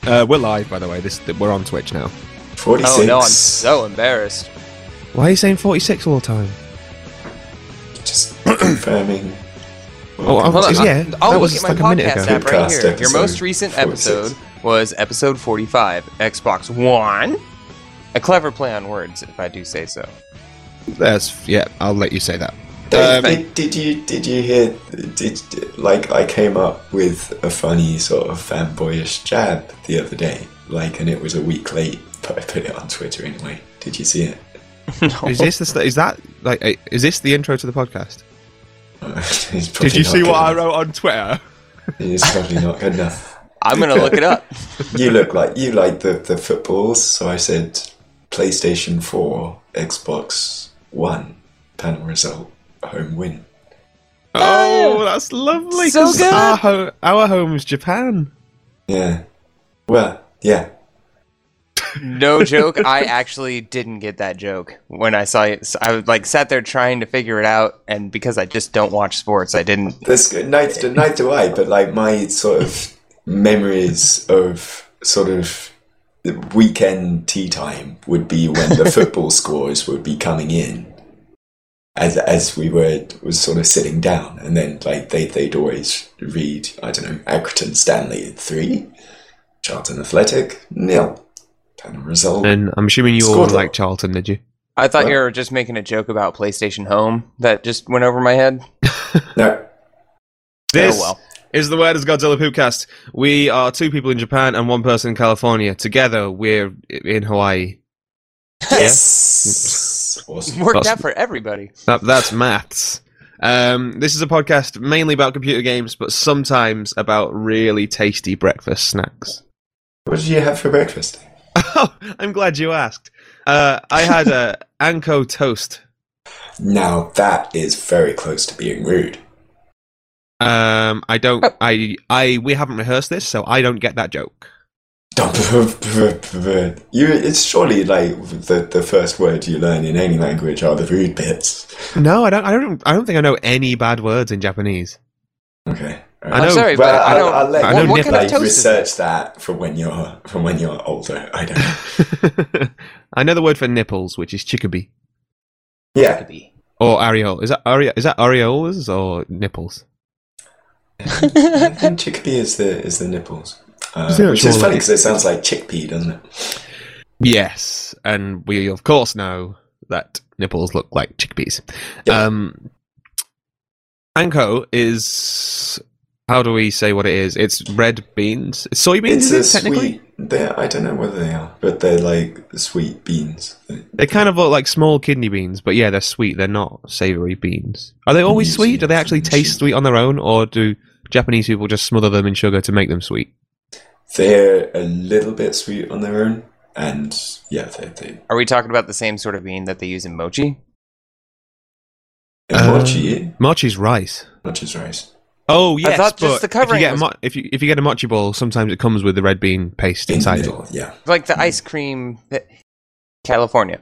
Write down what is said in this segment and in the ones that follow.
We're live, by the way. We're on Twitch now. 46. Oh no, I'm so embarrassed. Why are you saying 46 all the time? Just confirming. Oh, Hold on. yeah. I'll that look was at my like a minute podcast ago. app right Podcast here. Your episode most recent 46. episode was episode 45, Xbox One. A clever play on words, if I do say so. I'll let you say that. Did you hear? I came up with a funny sort of fanboyish jab the other day, and it was a week late, but I put it on Twitter anyway. Did you see it? No. Is this the intro to the podcast? It's Did probably you not see good what I enough. wrote on Twitter? It's probably not good enough. I'm gonna look it up. You look like you like the footballs, so I said PlayStation 4, Xbox One, panel result, home win. Oh, that's lovely. So 'cause good. Our home's Japan. Yeah. Well, yeah. No joke, I actually didn't get that joke when I saw it. I sat there trying to figure it out, and because I just don't watch sports, I didn't. That's good. Neither do I, but my sort of memories of sort of the weekend tea time would be when the football scores would be coming in as we was sort of sitting down, and then they'd always read, I don't know, Accrington Stanley 3, Charlton Athletic 0. Panel result. And I'm assuming you all Scored like Charlton, did you? I thought What? you were just making a joke about PlayStation Home that just went over my head. No. This Oh well. is the Word is Godzilla Poopcast. We are two people in Japan and one person in California. Together, we're in Hawaii. Yes. Awesome. Worked That's- out for everybody. That's maths. This is a podcast mainly about computer games, but sometimes about really tasty breakfast snacks. What did you have for breakfast? Oh, I'm glad you asked. I had a Anko toast. Now that is very close to being rude. I don't. We haven't rehearsed this, so I don't get that joke. It's surely the first word you learn in any language are the rude bits. No, I don't think I know any bad words in Japanese. Okay. I know- I'm sorry, Well, but I don't. I'll let I know you what kind of toast is it? research that for when you're older. I don't know. I know the word for nipples, which is chikabi Yeah. or areole. Is that areolas or nipples? I think chickpea is the nipples. Is it Which is actually funny like- because it sounds like chickpea, doesn't it? Yes, and we of course know that nipples look like chickpeas. Yeah. Anko is. How do we say what it is? It's red beans. It's soybeans, It's is a it, technically? sweet. I don't know whether they are, but they're like sweet beans. They kind of look like small kidney beans, but yeah, they're sweet. They're not savoury beans. Are they always sweet? Do they actually taste sweet on their own, or do Japanese people just smother them in sugar to make them sweet? They're a little bit sweet on their own, and yeah, they Are we talking about the same sort of bean that they use in mochi? mochi. Mochi's rice. Mochi's rice. Oh yes, thought just but the covering if you get a mochi ball, sometimes it comes with the red bean paste In the inside it. middle, yeah. Like the ice cream, California.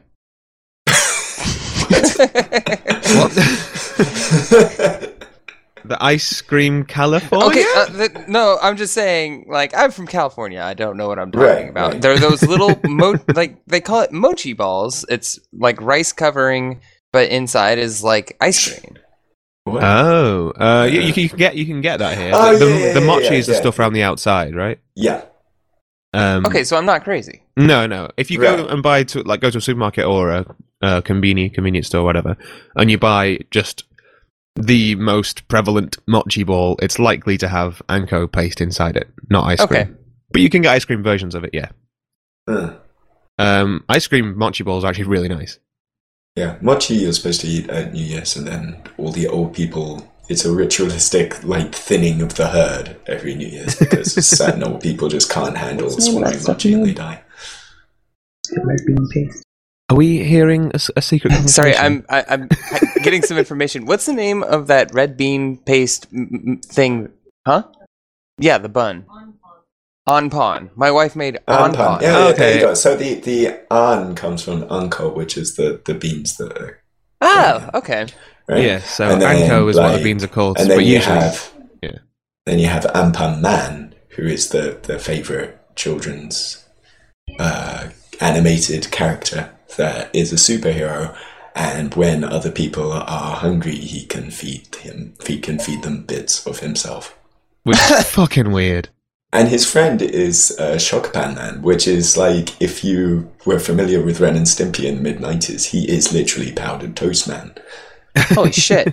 The ice cream California. Okay, no, I'm just saying, I'm from California. I don't know what I'm talking Right, about. right. There are those little, they call it mochi balls. It's like rice covering, but inside is like ice cream. What? Oh, you can get that here. Oh, the yeah, mochi is the yeah. stuff around the outside, right? Yeah. Okay, so I'm not crazy. No. If you go Right. and go to a supermarket or a convenience store, or whatever, and you buy just the most prevalent mochi ball, it's likely to have Anko paste inside it, not ice cream. Okay. But you can get ice cream versions of it, yeah. Huh. Ice cream mochi balls are actually really nice. Yeah, mochi you're supposed to eat at New Year's, and then all the old people. It's a ritualistic thinning of the herd every New Year's because certain old people just can't handle swallowing mochi and they die. Red bean paste. Are we hearing a secret conversation? Sorry, I'm getting some information. What's the name of that red bean paste thing? Huh? Yeah, the bun. Anpan. My wife made anpan. Yeah, Okay. there you go. So the an comes from anko, which is the beans that are Oh, okay. right. Yeah, so And then, Anko is what the beans are called, And then but you usually... have yeah. then you have Anpan Man, who is the favorite children's animated character that is a superhero, and when other people are hungry, he can feed them bits of himself. Which is fucking weird. And his friend is Shockpan Man, which is like, if you were familiar with Ren and Stimpy in the mid-90s, he is literally Powdered Toast Man. Holy shit.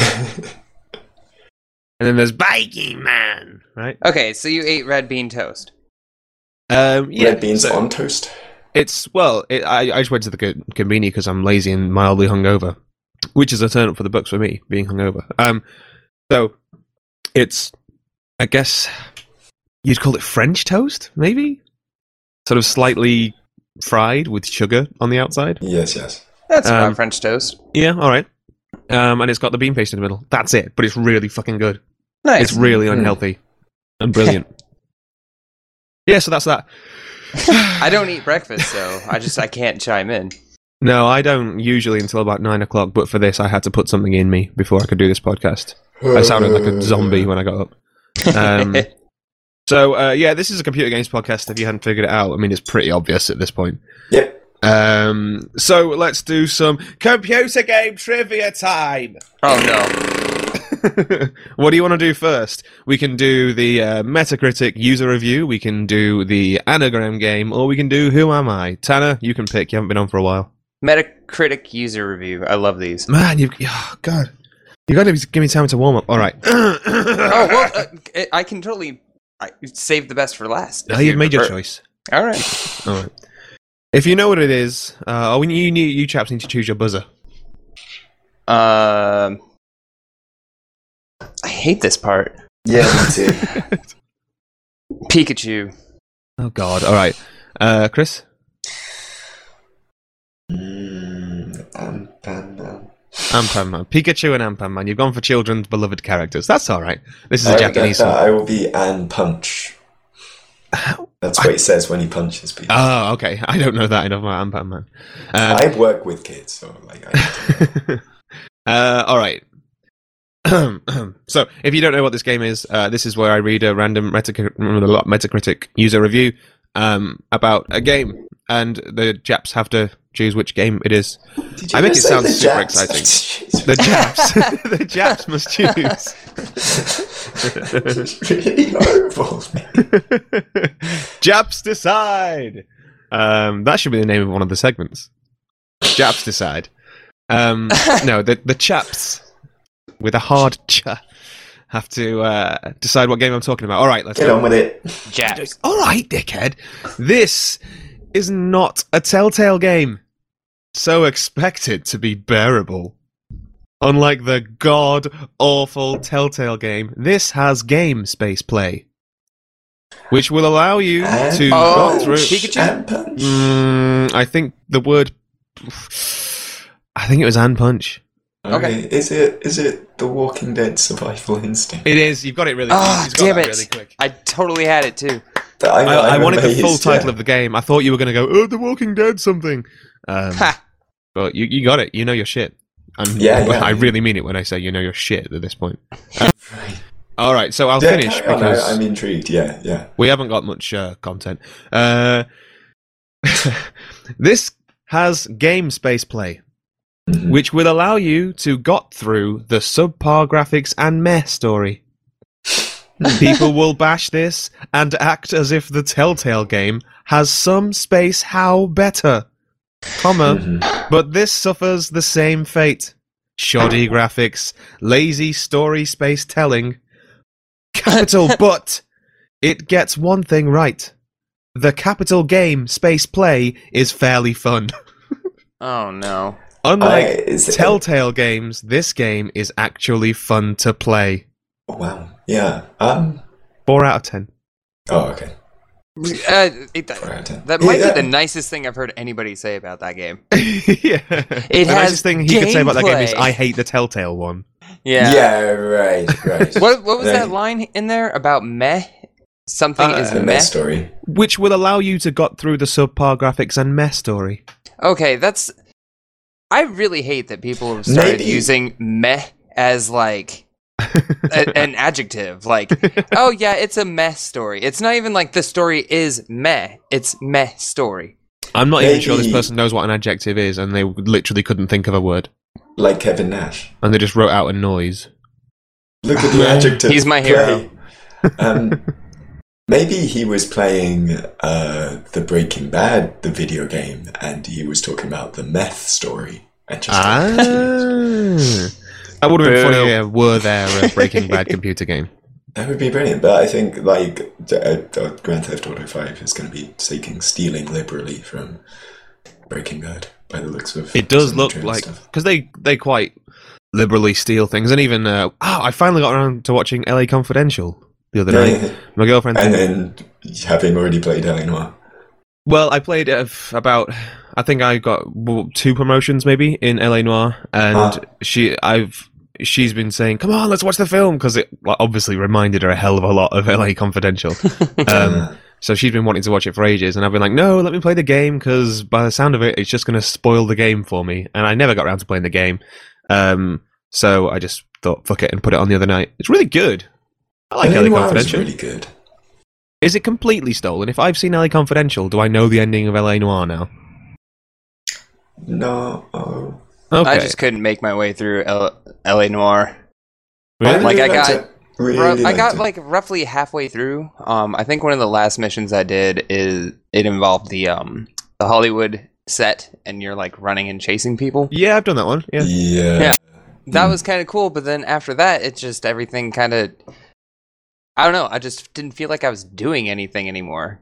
And then there's Baking Man, right? Okay, so you ate red bean toast. Yeah, Red beans so on toast. It's, well, I just went to the convenience because I'm lazy and mildly hungover, which is a turn up for the books for me, being hungover. So it's, I guess you'd call it French toast, maybe? Sort of slightly fried with sugar on the outside. Yes. That's about French toast. Yeah, all right. And it's got the bean paste in the middle. That's it, but it's really fucking good. Nice. It's really unhealthy and brilliant. Yeah, so that's that. I don't eat breakfast, so I can't chime in. No, I don't usually until about 9 o'clock, but for this I had to put something in me before I could do this podcast. I sounded like a zombie when I got up. Yeah, this is a computer games podcast if you hadn't figured it out. I mean, it's pretty obvious at this point. Yep. So let's do some computer game trivia time. Oh no. What do you want to do first? We can do the Metacritic user review, we can do the anagram game, or we can do Who Am I? Tanner, you can pick. You haven't been on for a while. Metacritic user review. I love these. Man, oh god, you got to give me time to warm up. All right. I can totally save the best for last. No, you've made your choice. All right. All right. If you know what it is, you chaps need to choose your buzzer. I hate this part. Yeah, me too. Pikachu. Oh god. All right. Chris? Anpan-Man. Anpan-Man. Pikachu and Anpan-Man. You've gone for children's beloved characters. That's all right. This is a Japanese one. I will be Ann Punch. That's what he says when he punches people. Oh, okay. I don't know that enough about Anpan-Man. I work with kids, so like. All right. So, if you don't know what this game is, this is where I read a random Metacritic user review about a game, and the Japs have to choose which game it is. I make it sound super exciting. The Japs must choose. It's really horrible. Japs decide. That should be the name of one of the segments. Japs decide. No, the chaps with a hard ch have to decide what game I'm talking about. All right, let's get on with it. Japs. All right, dickhead. This is not a Telltale game, so expected to be bearable. Unlike the god-awful Telltale game, this has game space play, which will allow you to go through... Pikachu? I think the word... I think it was Ann Punch. Okay. Is it The Walking Dead Survival Instinct? It is. You've got it really quick. Oh, You've got damn that it. really quick. I totally had it too. I wanted the full title of the game. I thought you were going to go, The Walking Dead something. But you got it. You know your shit. And I really mean it when I say you know your shit at this point. All right, so I'll finish because I'm intrigued. Yeah. We haven't got much content. This has game space play, which will allow you to got through the subpar graphics and meh story. People will bash this and act as if the Telltale game has some space how better, but this suffers the same fate. Shoddy graphics, lazy story space telling, capital but it gets one thing right. The capital game space play is fairly fun. Oh no. Unlike Telltale games, this game is actually fun to play. Oh, wow. Yeah. 4 out of 10. Oh, okay. That might be the nicest thing I've heard anybody say about that game. Yeah. The nicest thing he could say about that game is, I hate the Telltale one. Yeah. Yeah, right. What was that line in there about meh? Something is the meh story. Which will allow you to got through the subpar graphics and meh story. Okay, I really hate that people have started using meh as like an adjective. Like, oh yeah, it's a meh story. It's not even like the story is meh. It's meh story. I'm not even sure this Maybe- person knows what an adjective is, and they literally couldn't think of a word, Like Kevin Nash. and they just wrote out a noise. Look at the adjective. He's my hero. Maybe he was playing the Breaking Bad, the video game, and he was talking about the meth story. And just That would have been Boo. funny. Were there a Breaking Bad computer game? that would be brilliant. But I think like Grand Theft Auto 5 is going to be stealing liberally from Breaking Bad by the looks of It does some look trailer like, stuff. because they quite liberally steal things, and even I finally got around to watching LA Confidential the other night. My girlfriend. And then having already played LA Noire. Well, I played about. I think I got 2 promotions maybe in LA Noire, and she's been saying, "Come on, let's watch the film," because it obviously reminded her a hell of a lot of LA Confidential. So she's been wanting to watch it for ages, and I've been like, "No, let me play the game," because by the sound of it, it's just going to spoil the game for me. And I never got around to playing the game, so I just thought, "Fuck it," and put it on the other night. It's really good. I like LA LA Noire is Confidential. really good. Is it completely stolen? If I've seen LA Confidential, do I know the ending of LA Noire now? No. Okay. I just couldn't make my way through LA Noire. Really? Like, I liked got- it. Really I liked got it. like roughly halfway through. I think one of the last missions I did is it involved the Hollywood set, and you're like running and chasing people. Yeah, I've done that one. Yeah. Yeah. That was kind of cool, but then after that, it just everything kind of. I don't know. I just didn't feel like I was doing anything anymore.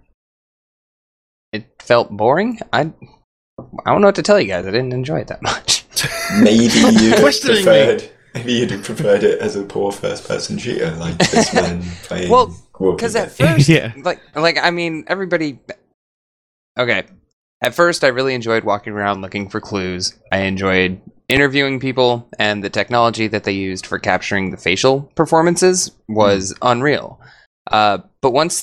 It felt boring. I don't know what to tell you guys. I didn't enjoy it that much. Maybe you'd Questioning preferred it as a poor first-person shooter, like this man playing. Well, Walking Because at Dead. first, Yeah. like I mean, everybody. Okay, at first, I really enjoyed walking around looking for clues. I enjoyed interviewing people, and the technology that they used for capturing the facial performances was unreal. But once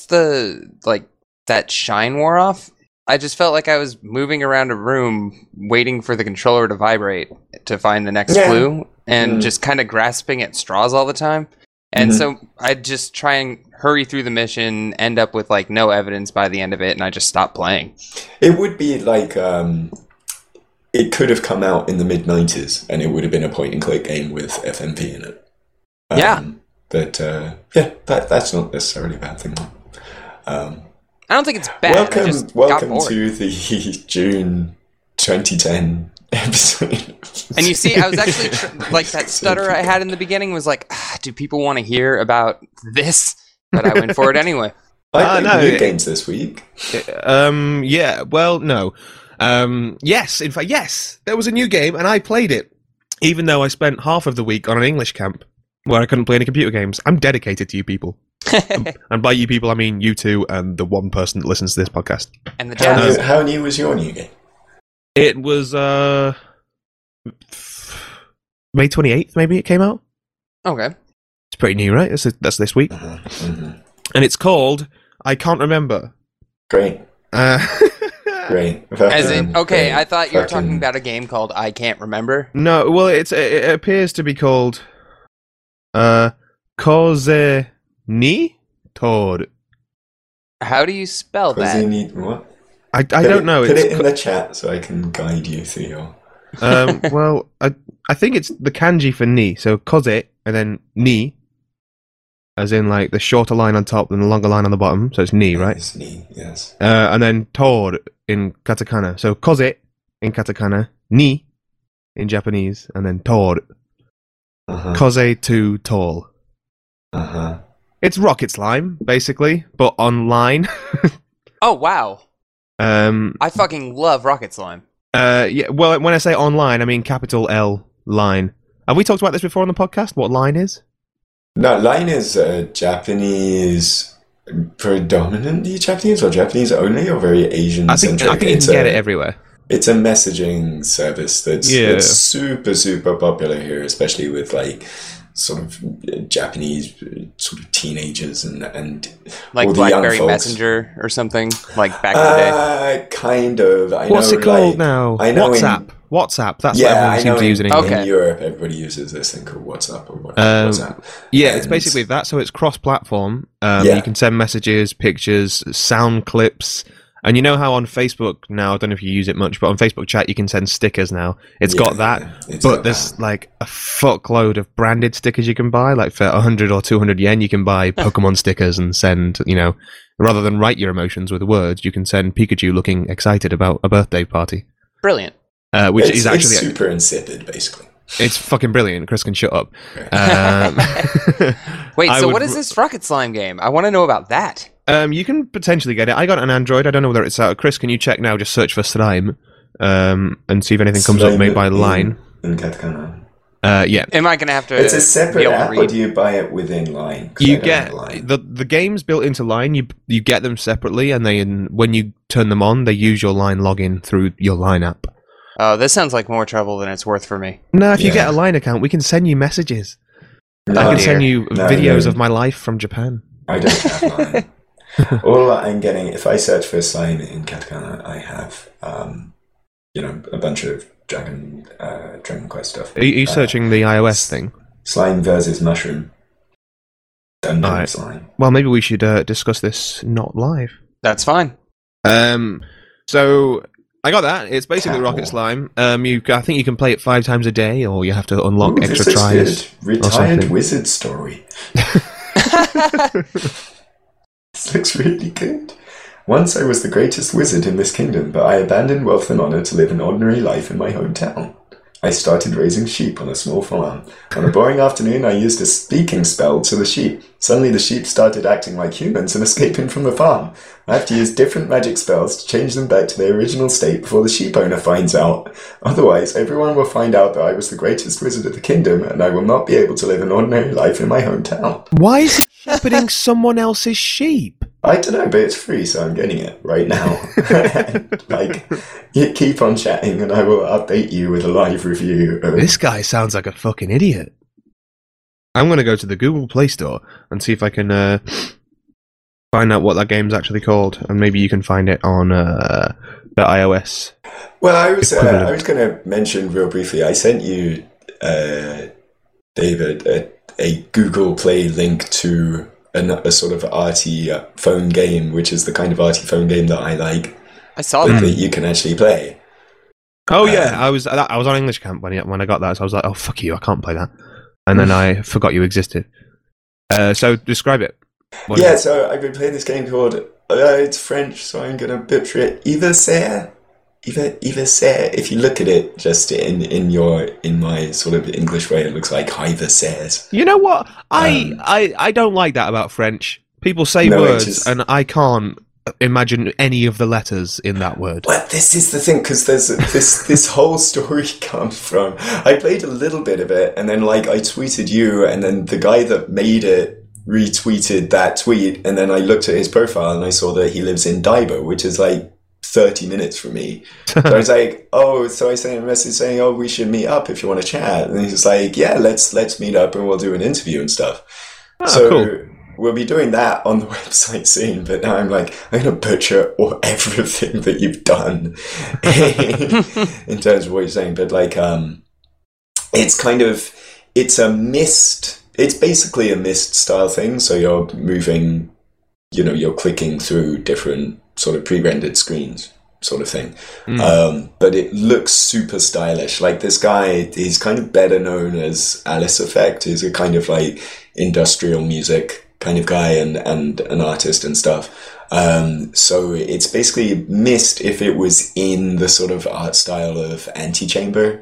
that shine wore off, I just felt like I was moving around a room waiting for the controller to vibrate to find the next Yeah. clue, and just kind of grasping at straws all the time. And so I'd just try and hurry through the mission, end up with like no evidence by the end of it, and I just stopped playing. It would be like it could have come out in the mid-90s, and it would have been a point-and-click game with FMV in it. Yeah. But yeah, that's not necessarily a bad thing. I don't think it's bad. I just got Welcome bored. to the June 2010 episode. And you see, I was actually like that stutter I had in the beginning was like, do people want to hear about this? But I went for it anyway. I played no, new it- games this week. Yeah. Well, no. Yes. In fact, yes. There was a new game, and I played it, even though I spent half of the week on an English camp where I couldn't play any computer games. I'm dedicated to you people, and by you people, I mean you two and the one person that listens to this podcast. And the How jazz. how new was your new game? It was May 28th. Maybe it came out. Okay. It's pretty new, right? That's this week, Mhm. and it's called I can't remember. Great, great. As in, okay, Great. I thought you were talking Fucking- about a game called I Can't Remember. No, well, it appears to be called Koze Ni Toad. How do you spell Because that? you need what? I don't know. Put It's it in the chat so I can guide you through your. well, I think it's the kanji for ni. So koze and then ni, as in like the shorter line on top and the longer line on the bottom. So it's ni, right? Yes, ni, yes. And then toad in katakana. So koze in katakana, ni in Japanese, and then toad. Uh-huh. Koze too tall. Uh-huh. It's Rocket Slime, basically, but online. Oh, wow. Um, I fucking love Rocket Slime. yeah. Well, when I say online, I mean capital L line. Have we talked about this before on the podcast? What line is? No, Line is Japanese, predominantly Japanese or Japanese only, or very Asian I think centric. you can get it everywhere. It's a messaging service that's Yeah. it's super popular here, especially with like sort of Japanese sort of teenagers and Like all the young BlackBerry folks. Messenger or something, like back in the day. Kind of. What's it called now? I know WhatsApp. WhatsApp. That's Yeah, what everyone I seems know to use in in, England. Okay. in Europe, everybody uses this thing called WhatsApp or WhatsApp. Yeah, it's And- basically that. So it's cross-platform. Yeah. You can send messages, pictures, sound clips, and you know how on Facebook now, I don't know if you use it much, but on Facebook chat you can send stickers now. It's got that, it's but got there's that. like a fuckload of branded stickers you can buy. Like for 100 or 200 yen, you can buy Pokemon stickers and send, rather than write your emotions with words, you can send Pikachu looking excited about a birthday party. Brilliant. Which it's, is actually it's super insipid, basically. it's fucking brilliant. Chris can shut up. Wait, I so would what is this Rocket Slime game? I want to know about that. You can potentially get it. I got an Android. I don't know whether it's out. Chris, can you check now? Just search for Slime, and see if anything comes up Slime made by Line. in katakana. Yeah. Am I going to have to It's a separate be able to app, or read? do you buy it within Line? 'Cause I You don't get have Line. the games built into Line. You get them separately, and when you turn them on, they use your Line login through your Line app. Oh, this sounds like more trouble than it's worth for me. No, if you Yeah. get a Line account, we can send you messages. No, I can dear. send you No, videos no. of my life from Japan. I don't have Line. All I'm getting, if I search for Slime in katakana, I have, a bunch of Dragon Quest stuff. Are you searching the iOS thing? Slime versus Mushroom. Dungeon Alright. Slime. Well, maybe we should discuss this not live. That's fine. So I got that. It's basically Catwalk. Rocket Slime. I think you can play it 5 times a day, or you have to unlock Ooh, extra this looks tries. good. Retired something. wizard story. This looks really good. Once I was the greatest wizard in this kingdom, but I abandoned wealth and honor to live an ordinary life in my hometown. I started raising sheep on a small farm. On a boring afternoon, I used a speaking spell to the sheep. Suddenly the sheep started acting like humans and escaping from the farm. I have to use different magic spells to change them back to their original state before the sheep owner finds out. Otherwise, everyone will find out that I was the greatest wizard of the kingdom, and I will not be able to live an ordinary life in my hometown. Why is he shepherding someone else's sheep? I don't know, but it's free, so I'm getting it right now. You keep on chatting, and I will update you with a live review. This guy sounds like a fucking idiot. I'm going to go to the Google Play Store and see if I can find out what that game's actually called, and maybe you can find it on the iOS. Well, I was equivalent. going to mention real briefly. I sent you, David, a Google Play link to a sort of arty phone game, which is the kind of arty phone game that I like, I saw that that. you can actually play. Oh yeah, I was on English Camp when I got that, so I was like, oh fuck you, I can't play that, and then I forgot you existed. So describe it. What Yeah, is it? so I've been playing this game called, it's French, so I'm going to butcher it, Yversaire. If you look at it just in my sort of English way, it looks like Hyversaires. You know what? I don't like that about French. People say No, it words, just- and I can't imagine any of the letters in that word. Well, this is the thing, because there's this whole story comes from. I played a little bit of it, and then I tweeted you, and then the guy that made it retweeted that tweet, and then I looked at his profile and I saw that he lives in Daibo, which is 30 minutes from me. So I was like, so I sent him a message saying, oh, we should meet up if you want to chat. And he's like, yeah, let's meet up and we'll do an interview and stuff. So cool. we'll be doing that on the website soon, but now I'm going to butcher everything that you've done in terms of what you're saying. But it's basically a Myst style thing. So you're moving, you're clicking through different sort of pre-rendered screens sort of thing. But it looks super stylish. Like this guy, he's kind of better known as Alice Effect. He's a kind of industrial music kind of guy and an artist and stuff. So it's basically Myst if it was in the sort of art style of Antichamber.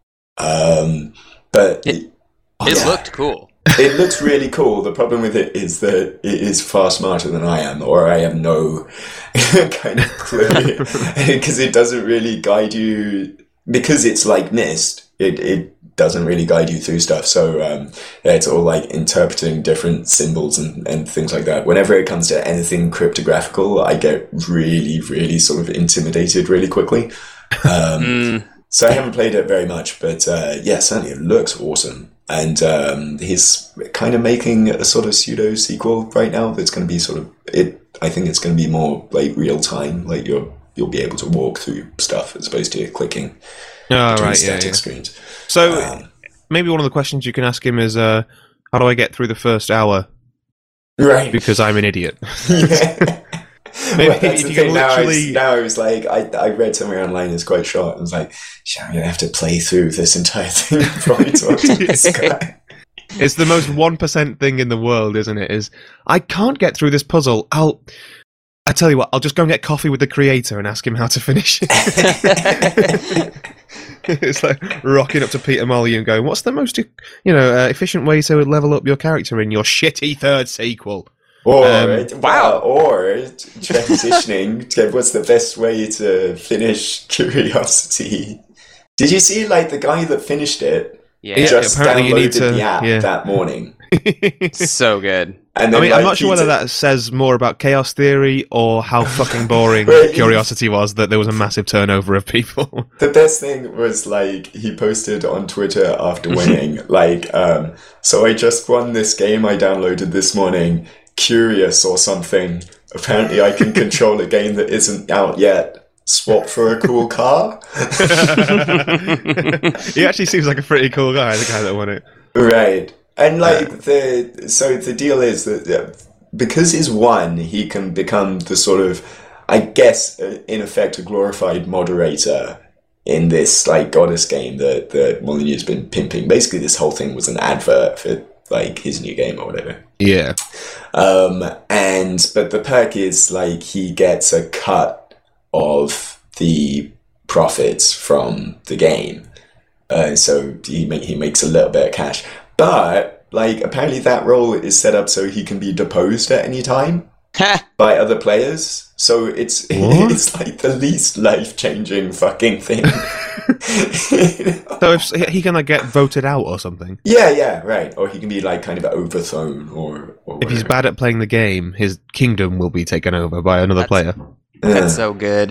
But It yeah. looked cool. It looks really cool. The problem with it is that it is far smarter than I am, or I have no kind of clue, because it doesn't really guide you, because it's like Myst, it doesn't really guide you through stuff. So it's all interpreting different symbols and things like that. Whenever it comes to anything cryptographical, I get really, really sort of intimidated really quickly. So I haven't played it very much, but yeah, certainly it looks awesome. And he's kind of making a sort of pseudo sequel right now that's going to be I think it's going to be more real time, you're you'll be able to walk through stuff as opposed to clicking Oh, between right, static yeah. screens. So maybe one of the questions you can ask him is, how do I get through the first hour? Right. Because I'm an idiot. Yeah. Maybe Well, that's if the you thing. can Now literally- I was like, I read somewhere online, it's quite short. I was like, shit, I'm going to have to play through this entire thing before I talk to this guy. It's the most 1% thing in the world, isn't it? Is I can't get through this puzzle. I tell you what, I'll just go and get coffee with the creator and ask him how to finish it. It's like rocking up to Peter Molyneux and going, "What's the most, efficient way to level up your character in your shitty third sequel?" Or, wow. Or transitioning to what's the best way to finish Curiosity. Did you see, like, the guy that finished it Yeah, Yeah. just apparently you downloaded need to- the app yeah. that morning? so good. And I then, mean, like, I'm not sure he whether did- that says more about Chaos Theory or how fucking boring Right. Curiosity was that there was a massive turnover of people. The best thing was, like, he posted on Twitter after winning, like, so I just won this game I downloaded this morning, Curious or something. Apparently I can control a game that isn't out yet. Swap for a cool car? He actually seems like a pretty cool guy, the guy that won it. Right. And, like, the deal is that because he's won, he can become the sort of, I guess, in effect, a glorified moderator in this, like, goddess game that Molyneux has been pimping. Basically, this whole thing was an advert for, like, his new game or whatever. Yeah. But the perk is, like, he gets a cut of the profits from the game. So he makes a little bit of cash. But, like, apparently that role is set up so he can be deposed at any time by other players. So it's What? it's like the least life-changing fucking thing. So if he can, like, get voted out or something. Yeah, right. Or he can be, like, kind of overthrown or If he's whatever. bad at playing the game, his kingdom will be taken over by another player. That's so good.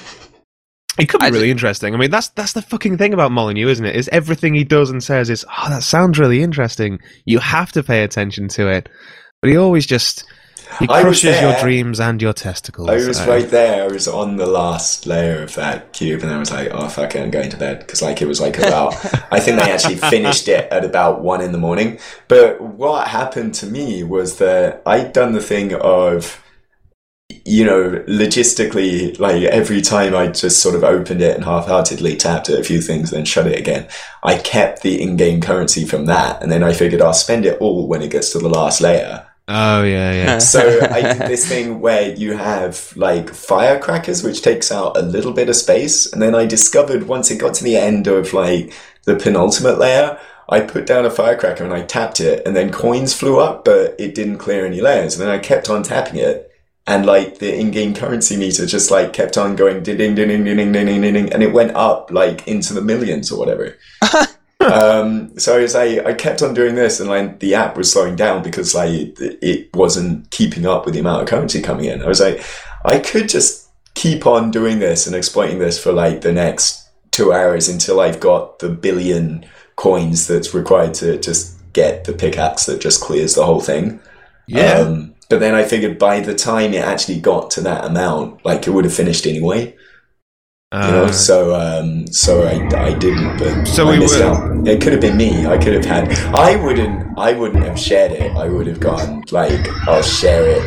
It could be I really interesting. I mean, that's the fucking thing about Molyneux, isn't it? Is everything he does and says is, oh, that sounds really interesting. You have to pay attention to it. But he always just... He I was crushes your there. dreams and your testicles. I was right there. I was on the last layer of that cube, and I was like, "Oh fuck it, I'm going to bed." Because, like, it was like about. I think they actually finished it at about 1 a.m. But what happened to me was that I'd done the thing of, logistically, like, every time I just sort of opened it and half-heartedly tapped at a few things, then shut it again. I kept the in-game currency from that, and then I figured I'll spend it all when it gets to the last layer. Oh, yeah. So I did this thing where you have, like, firecrackers, which takes out a little bit of space. And then I discovered once it got to the end of, like, the penultimate layer, I put down a firecracker and I tapped it, and then coins flew up, but it didn't clear any layers. And then I kept on tapping it, and, like, the in-game currency meter just, like, kept on going ding ding ding ding ding ding ding ding, and it went up, like, into the millions or whatever. So I kept on doing this, and, like, the app was slowing down because, like, it wasn't keeping up with the amount of currency coming in. I was like, I could just keep on doing this and exploiting this for, like, the next 2 hours until I've got the 1 billion coins that's required to just get the pickaxe that just clears the whole thing. Yeah. But then I figured by the time it actually got to that amount, like, it would have finished anyway. So I didn't, but So I we missed were- out. It could have been me. I could have had. I wouldn't have shared it. I would have gone, like, I'll share it,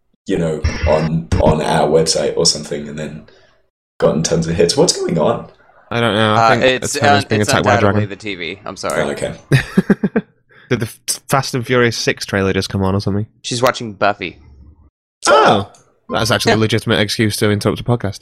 on our website or something, and then gotten tons of hits. What's going on? I don't know. I think It's Atara's being attacked by a undoubtedly dragon. the TV. I'm sorry. Oh, okay. Did the Fast and Furious 6 trailer just come on or something? She's watching Buffy. Oh! That's actually a legitimate excuse to interrupt a podcast.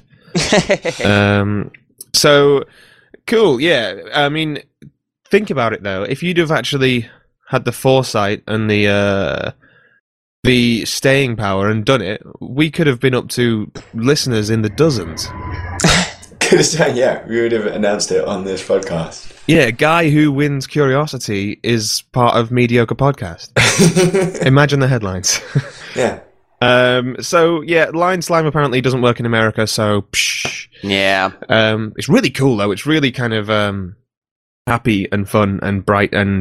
So cool, yeah. I mean, think about it though. If you'd have actually had the foresight and the staying power and done it, we could have been up to listeners in the dozens. Yeah, we would have announced it on this podcast. Yeah, guy who wins Curiosity is part of Mediocre Podcast. Imagine the headlines. Yeah. So yeah, Line Slime apparently doesn't work in America, so psh. Yeah. It's really cool though. It's really kind of happy and fun and bright, and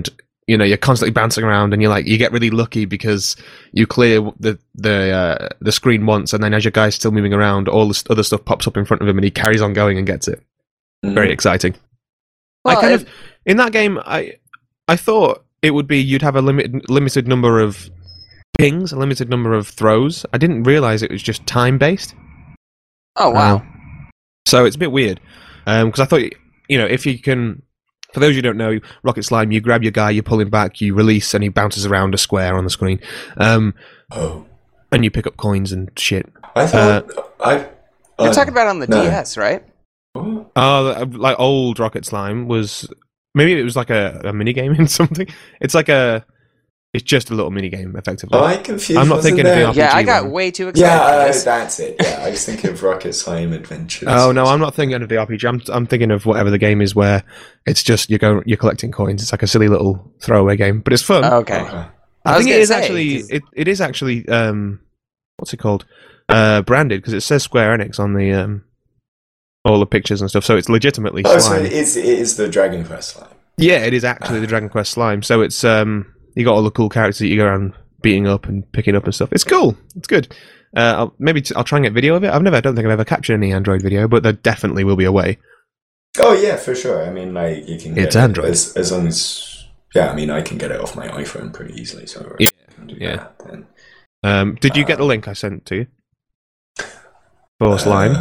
you're constantly bouncing around, and you get really lucky because you clear the screen once, and then as your guy's still moving around, all this other stuff pops up in front of him, and he carries on going and gets it. Very exciting. Well, In that game, I thought it would be you'd have a limited number of pings, a limited number of throws. I didn't realize it was just time based. oh wow. So it's a bit weird because I thought if you can. For those who don't know, Rocket Slime, you grab your guy, you pull him back, you release, and he bounces around a square on the screen. And you pick up coins and shit. I thought You're talking about on the DS, right? Like old Rocket Slime was... Maybe it was like a mini game in something. It's just a little mini game, effectively. I confused. I'm not thinking of the RPG. Yeah, I got one. way too excited. Yeah, that's it. Yeah, I was thinking of Rocket Slime Adventures. Oh no, I'm not thinking of the RPG. I'm thinking of whatever the game is where it's just you're collecting coins. It's like a silly little throwaway game, but it's fun. Okay. I think it is actually what's it called? Branded, because it says Square Enix on the all the pictures and stuff. So it's legitimately slime. So it is the Dragon Quest slime. Yeah, it is actually the Dragon Quest slime. So it's you got all the cool characters that you go around beating up and picking up and stuff. It's cool. It's good. I'll try and get video of it. I don't think I've ever captured any Android video, but there definitely will be a way. Oh yeah, for sure. I mean, like you can. It's Android as long as. Yeah, I mean, I can get it off my iPhone pretty easily. So yeah. Did you get the link I sent to you for slime?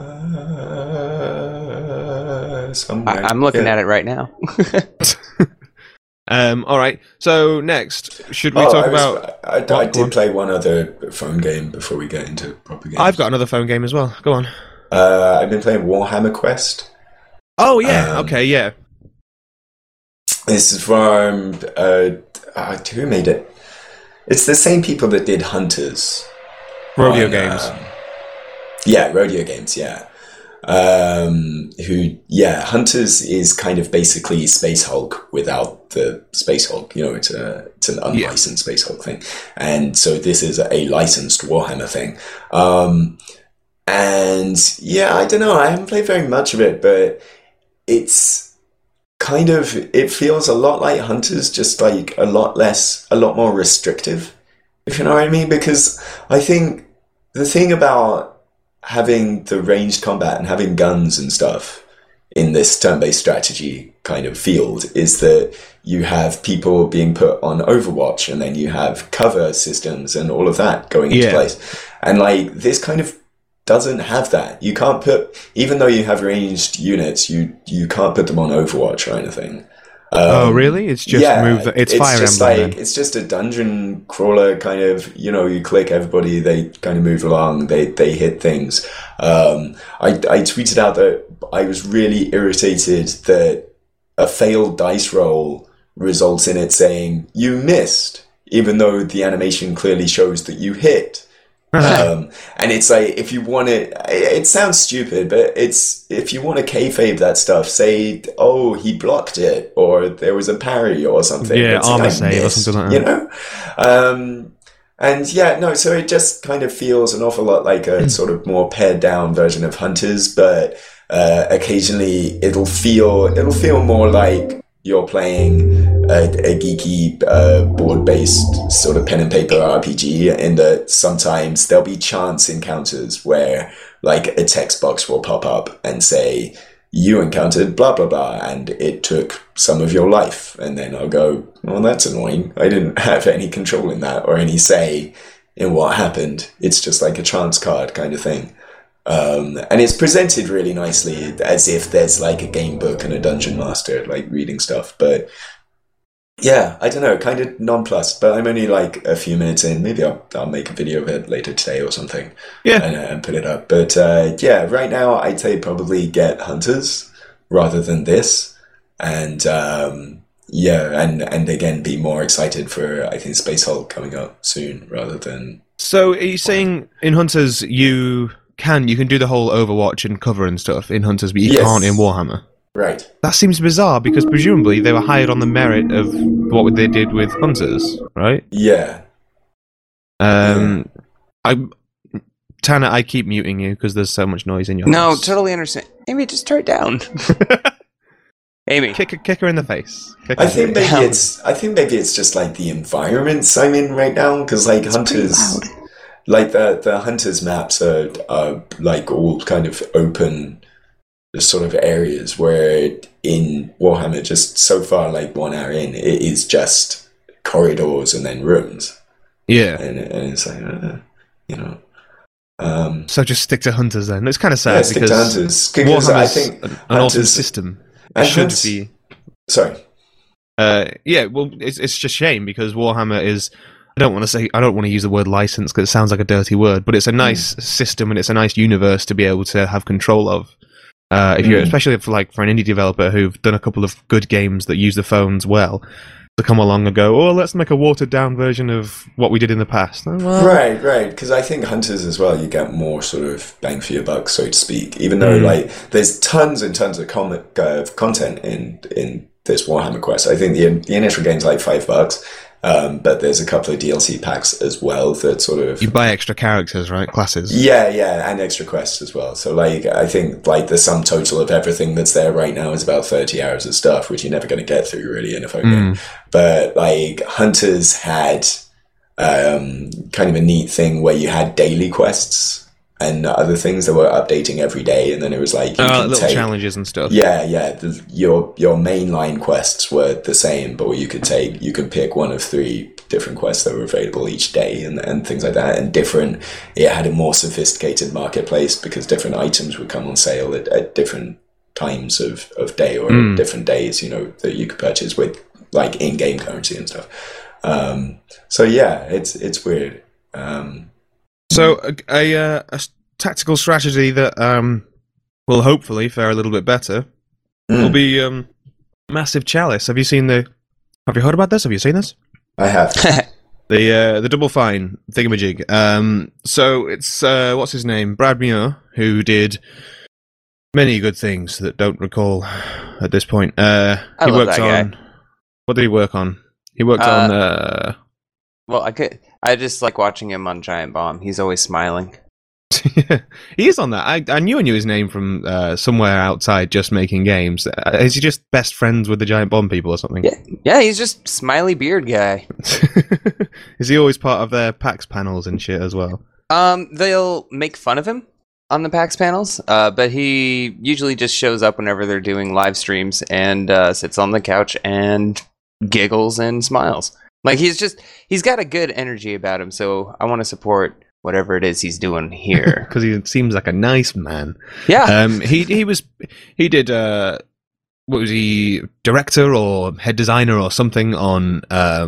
I'm looking at it right now. All right. So next, should we talk about? I did play one other phone game before we get into proper games. I've got another phone game as well. Go on. I've been playing Warhammer Quest. Oh yeah. Okay. Yeah. This is from who made it? It's the same people that did Hunters. Rodeo Games. Yeah, Rodeo Games. Yeah. Hunters is kind of basically Space Hulk without the Space Hulk. It's an unlicensed Space Hulk thing, and so this is a licensed Warhammer thing. And yeah, I don't know. I haven't played very much of it, but it feels a lot like Hunters, just like a lot more restrictive, if you know what I mean. Because I think the thing about having the ranged combat and having guns and stuff in this turn-based strategy kind of field is that you have people being put on Overwatch, and then you have cover systems and all of that going into place. And like this kind of doesn't have that. You can't even though you have ranged units, you can't put them on Overwatch or anything. Oh really? It's just it's Fire Emblem. It's just a dungeon crawler kind of. You click everybody, they kind of move along, they hit things. I tweeted out that I was really irritated that a failed dice roll results in it saying you missed, even though the animation clearly shows that you hit. And it's like, if you want it sounds stupid, but if you want to kayfabe that stuff, say, oh, he blocked it, or there was a parry or something. Yeah, armor save or something like that. And yeah, no, so it just kind of feels an awful lot like a sort of more pared down version of Hunters, but occasionally it'll feel more like you're playing a geeky board-based sort of pen and paper RPG, in that sometimes there'll be chance encounters where like a text box will pop up and say, you encountered blah blah blah and it took some of your life, and then I'll go, well, that's annoying. I didn't have any control in that or any say in what happened. It's just like a chance card kind of thing. And it's presented really nicely, as if there's like a game book and a dungeon master like reading stuff. But yeah, I don't know, kind of nonplussed. But I'm only like a few minutes in. Maybe I'll make a video of it later today or something. Yeah, and put it up. But yeah, right now I'd say probably get Hunters rather than this, and yeah, and again be more excited for, I think, Space Hulk coming up soon rather than. So are you saying in Hunters you can do the whole Overwatch and cover and stuff in Hunters, but you can't in Warhammer? Right. That seems bizarre, because presumably they were hired on the merit of what they did with Hunters, right? Yeah. Tanner, I keep muting you because there's so much noise in your house. No, totally understand. Maybe just turn it down. Amy. Kick her in the face. Kick I her think in the face. maybe it's just like the environments I'm in right now, because like It's pretty hunters, loud. like the hunters maps are like all kind of open sort of areas, where in Warhammer, just so far like 1 hour in, it is just corridors and then rooms, Yeah. and it's like you know. So just stick to hunters then. It's kind of sad Yeah, stick to because hunters, because I Warhammer's think an awesome hunters- system. It and should hunters- be. Sorry. Yeah, well, it's just a shame because Warhammer is. I don't want to use the word license because it sounds like a dirty word, but it's a nice system and it's a nice universe to be able to have control of. If you're, especially for an indie developer who've done a couple of good games that use the phones well, to come along and go, oh, let's make a watered down version of what we did in the past. Oh, well. Right. Because I think hunters as well, you get more sort of bang for your buck, so to speak. Even though like there's tons and tons of content in this Warhammer Quest. I think the initial game's like $5, but there's a couple of DLC packs as well that sort of You buy extra characters, right? Classes. yeah, and extra quests as well. So like I think like the sum total of everything that's there right now is about 30 hours of stuff, which you're never going to get through really in a phone game. But like hunters had kind of a neat thing where you had daily quests and other things that were updating every day, and then it was like you can Little take challenges and stuff. yeah. Your mainline quests were the same, but you could pick one of 3 different quests that were available each day, and things like that. And it had a more sophisticated marketplace because different items would come on sale at different times of day or different days, that you could purchase with like in-game currency and stuff. So yeah, it's weird. So a tactical strategy that will hopefully fare a little bit better will be Massive Chalice. Have you heard about this? Have you seen this? I have. The Double Fine thingamajig. So it's what's his name? Brad Muir, who did many good things that don't recall at this point. He love worked that guy. on. What did he work on? He worked on. Well, I just like watching him on Giant Bomb. He's always smiling. He is on that. I knew his name from somewhere outside just making games. Is he just best friends with the Giant Bomb people or something? Yeah, he's just smiley beard guy. Is he always part of their PAX panels and shit as well? They'll make fun of him on the PAX panels, but he usually just shows up whenever they're doing live streams and sits on the couch and giggles and smiles. Like he's got a good energy about him, so I want to support whatever it is he's doing here. Because he seems like a nice man. Yeah. He did what was he, director or head designer or something on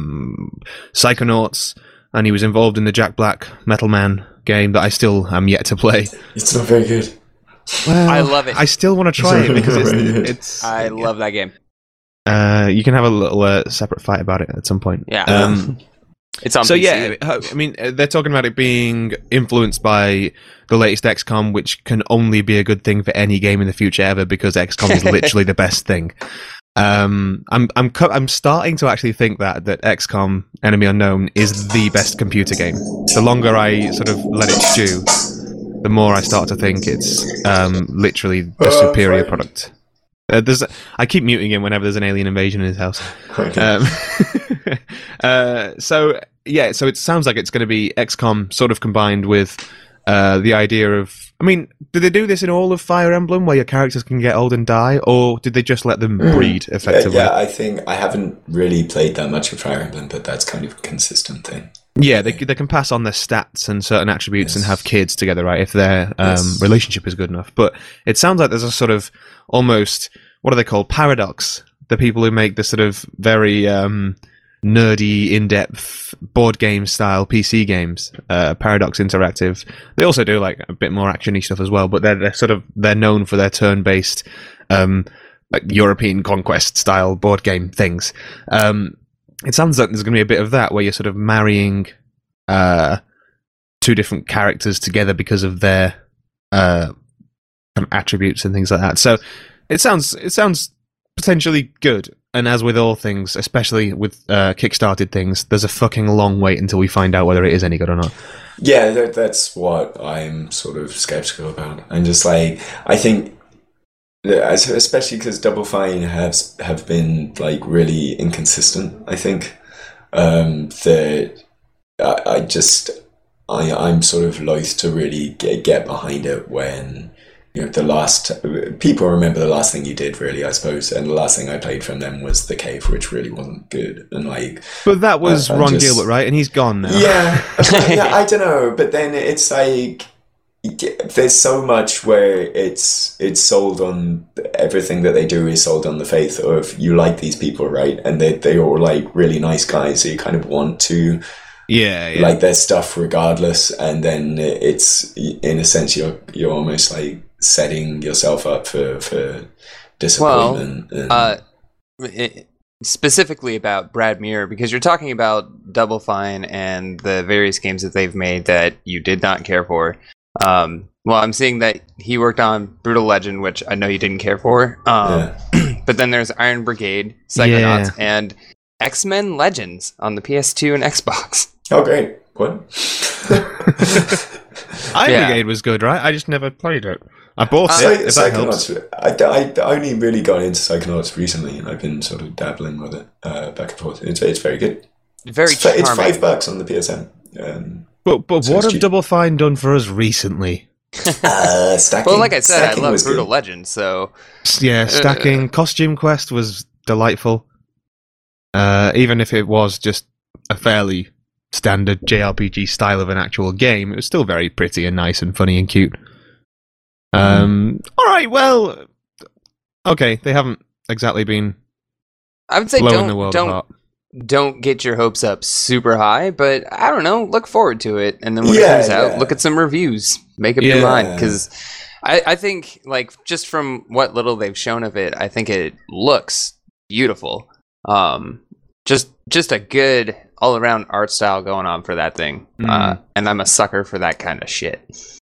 Psychonauts, and he was involved in the Jack Black Metal Man game that I still am yet to play. It's not very good. Well, I love it. I still want to try it because it's I love that game. you can have a little separate fight about it at some point. Yeah. It's on So PC. yeah, I mean, they're talking about it being influenced by the latest XCOM, which can only be a good thing for any game in the future ever because XCOM is literally the best thing. I'm starting to actually think that XCOM Enemy Unknown is the best computer game. The longer I sort of let it stew, the more I start to think it's literally the superior product. I keep muting him whenever there's an alien invasion in his house. Okay. So it sounds like it's going to be XCOM sort of combined with the idea of. I mean, did they do this in all of Fire Emblem, where your characters can get old and die, or did they just let them breed effectively? Yeah, I think I haven't really played that much of Fire Emblem, but that's kind of a consistent thing. Yeah, they can pass on their stats and certain attributes and Yes. have kids together, right? If their Yes. relationship is good enough. But it sounds like there's a sort of almost, what are they called? Paradox. The people who make the sort of very nerdy, in-depth board game style PC games. Paradox Interactive. They also do like a bit more actiony stuff as well. But they're known for their turn-based, like European conquest style board game things. It sounds like there's going to be a bit of that where you're sort of marrying two different characters together because of their kind of attributes and things like that. So it sounds potentially good. And as with all things, especially with kickstarted things, there's a fucking long wait until we find out whether it is any good or not. Yeah, that's what I'm sort of skeptical about. I'm just like, I think Yeah, especially because Double Fine have been like really inconsistent. I think that I just I'm sort of loath to really get behind it when the last people remember the last thing you did really, I suppose, and the last thing I played from them was The Cave, which really wasn't good, and like. But that was Ron Gilbert, right? And he's gone now. Yeah, yeah, I don't know, but then it's like. There's so much where it's sold on everything that they do is sold on the faith of you like these people, right? And they all like really nice guys, so you kind of want to like their stuff regardless. And then it's in a sense you're almost like setting yourself up for disappointment. Specifically about Brad Muir, because you're talking about Double Fine and the various games that they've made that you did not care for. Well, I'm seeing that he worked on Brutal Legend, which I know you didn't care for. But then there's Iron Brigade, Psychonauts, and X-Men Legends on the PS2 and Xbox. Oh, great. What? Iron Brigade was good, right? I just never played it. I bought it, if that helps. I only really got into Psychonauts recently, and I've been sort of dabbling with it back and forth. It's very good. Very charming. It's $5 on the PSN. But what have Double Fine done for us recently? Stacking. Well, like I said, I love Brutal Legend, so... Yeah, stacking. Costume Quest was delightful. Even if it was just a fairly standard JRPG style of an actual game, it was still very pretty and nice and funny and cute. Alright, well... Okay, they haven't exactly been I would say blowing the world apart. Don't get your hopes up super high, but I don't know, look forward to it, and then when it comes out, look at some reviews, make up your mind, because I think, like, just from what little they've shown of it, I think it looks beautiful. Just a good all-around art style going on for that thing, and I'm a sucker for that kind of shit.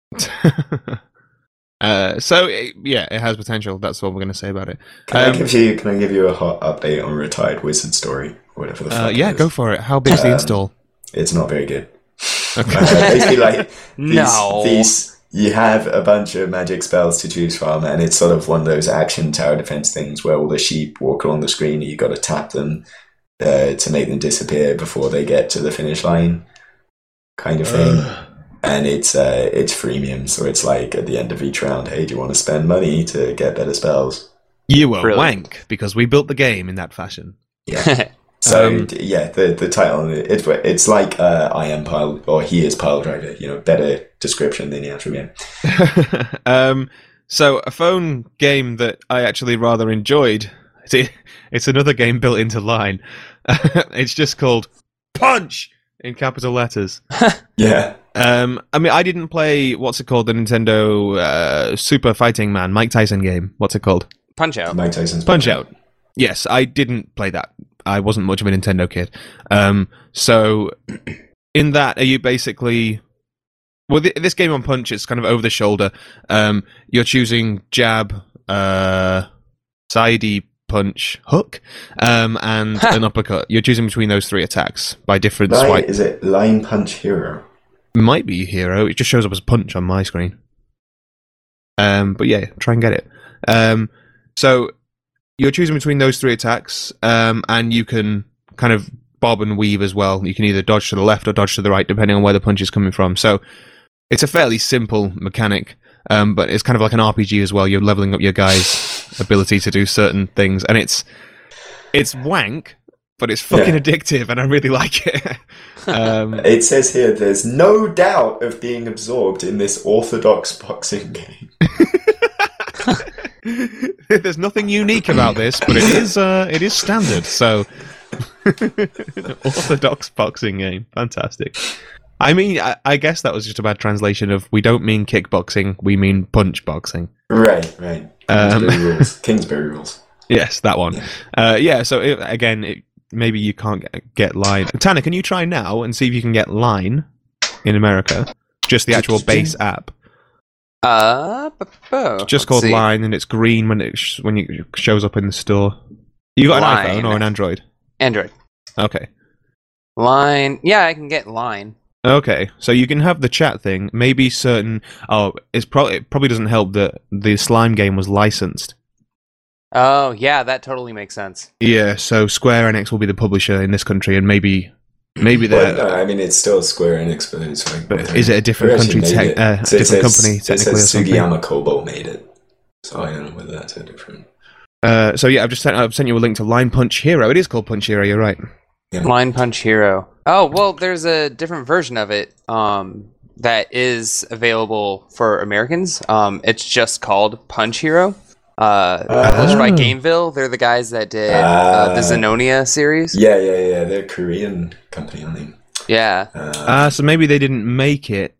It has potential. That's what we're going to say about it. Can I give you a hot update on Retired Wizard Story? Whatever the fuck it is. Go for it. How big's the install? It's not very good. Okay. Basically, like these, you have a bunch of magic spells to choose from, and it's sort of one of those action tower defense things where all the sheep walk along the screen, and you got to tap them to make them disappear before they get to the finish line, kind of thing. And it's freemium, so it's like at the end of each round, hey, do you want to spend money to get better spells? You were wank because we built the game in that fashion. Yeah. So the title it's like I am Pile or he is Pile Driver. Better description than the actual game. So a phone game that I actually rather enjoyed. It's another game built into Line. It's just called Punch in capital letters. Yeah. I mean, I didn't play what's it called, the Nintendo Super Fighting Man Mike Tyson game. What's it called? Punch Out. Mike Tyson's Punch Out. Yes, I didn't play that. I wasn't much of a Nintendo kid. So in that, are you basically... Well, this game on Punch, it's kind of over the shoulder. You're choosing jab, sidey, punch, hook, and an uppercut. You're choosing between those three attacks by different swipe. Is it Line Punch Hero? Might be Hero. It just shows up as Punch on my screen. But yeah, try and get it. So you're choosing between those three attacks, and you can kind of bob and weave as well. You can either dodge to the left or dodge to the right, depending on where the punch is coming from. So it's a fairly simple mechanic, but it's kind of like an RPG as well. You're leveling up your guy's ability to do certain things, and it's wank, but it's fucking addictive, and I really like it. It says here, there's no doubt of being absorbed in this orthodox boxing game. There's nothing unique about this, but it is standard. So, orthodox boxing game, fantastic. I mean, I guess that was just a bad translation of we don't mean kickboxing, we mean punch boxing. Right. Kingsbury rules. Yes, that one. So maybe you can't get Line. Tanner, can you try now and see if you can get Line in America? Just the actual base app. Just called Line, and it's green when it shows up in the store. You got an iPhone or an Android? Android. Okay. Line. Yeah, I can get Line. Okay, so you can have the chat thing. Maybe certain. It probably doesn't help that the Slime game was licensed Oh, yeah, that totally makes sense. Yeah, so Square Enix will be the publisher in this country, and maybe Well, they're. no, I mean it's still Square Enix, but it's like. But is it a different who actually country, made it? So it different says- company it technically or says something? Sugiyama Kobo made it, so I don't know whether that's a different. So yeah, I've sent you a link to Line Punch Hero. It is called Punch Hero. You're right. Line Punch Hero. Oh, well, there's a different version of it that is available for Americans. It's just called Punch Hero. Published by Gameville. They're the guys that did the Zenonia series. Yeah. They're a Korean company, aren't they? Yeah. So maybe they didn't make it.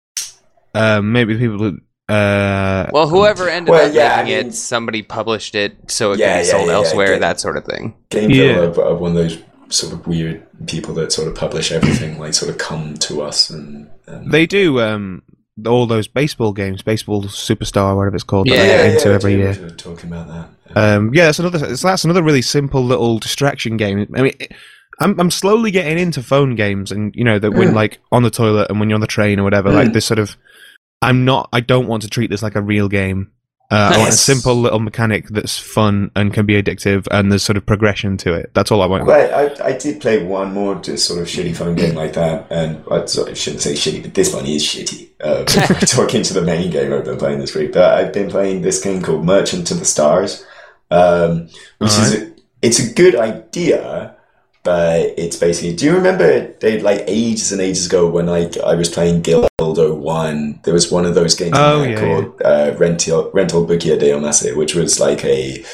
Maybe people. Well, whoever ended Well, up yeah, making I mean- it, somebody published it so it Yeah, could be sold yeah, elsewhere, yeah. that sort of thing. Gameville are one of those sort of weird people that sort of publish everything, like sort of come to us and They do all those baseball games, Baseball Superstar, whatever it's called. that Yeah, I get into every Jim year. was talking about that. Yeah, that's another really simple little distraction game. I mean, I'm slowly getting into phone games, and you know that when like on the toilet and when you're on the train or whatever, like this sort of. I don't want to treat this like a real game. I want a Yes. simple little mechanic that's fun and can be addictive, and there's sort of progression to it. That's all I want. Well, I did play one more just sort of shitty phone game like that, and I shouldn't say shitty, but this one is shitty. Talking to the main game I've been playing this week, but I've been playing this game called Merchant of the Stars, which it's a good idea, but it's basically. Do you remember they like ages and ages ago when I was playing Guildo 1? There was one of those games called Rental Bukia de Omase, which was like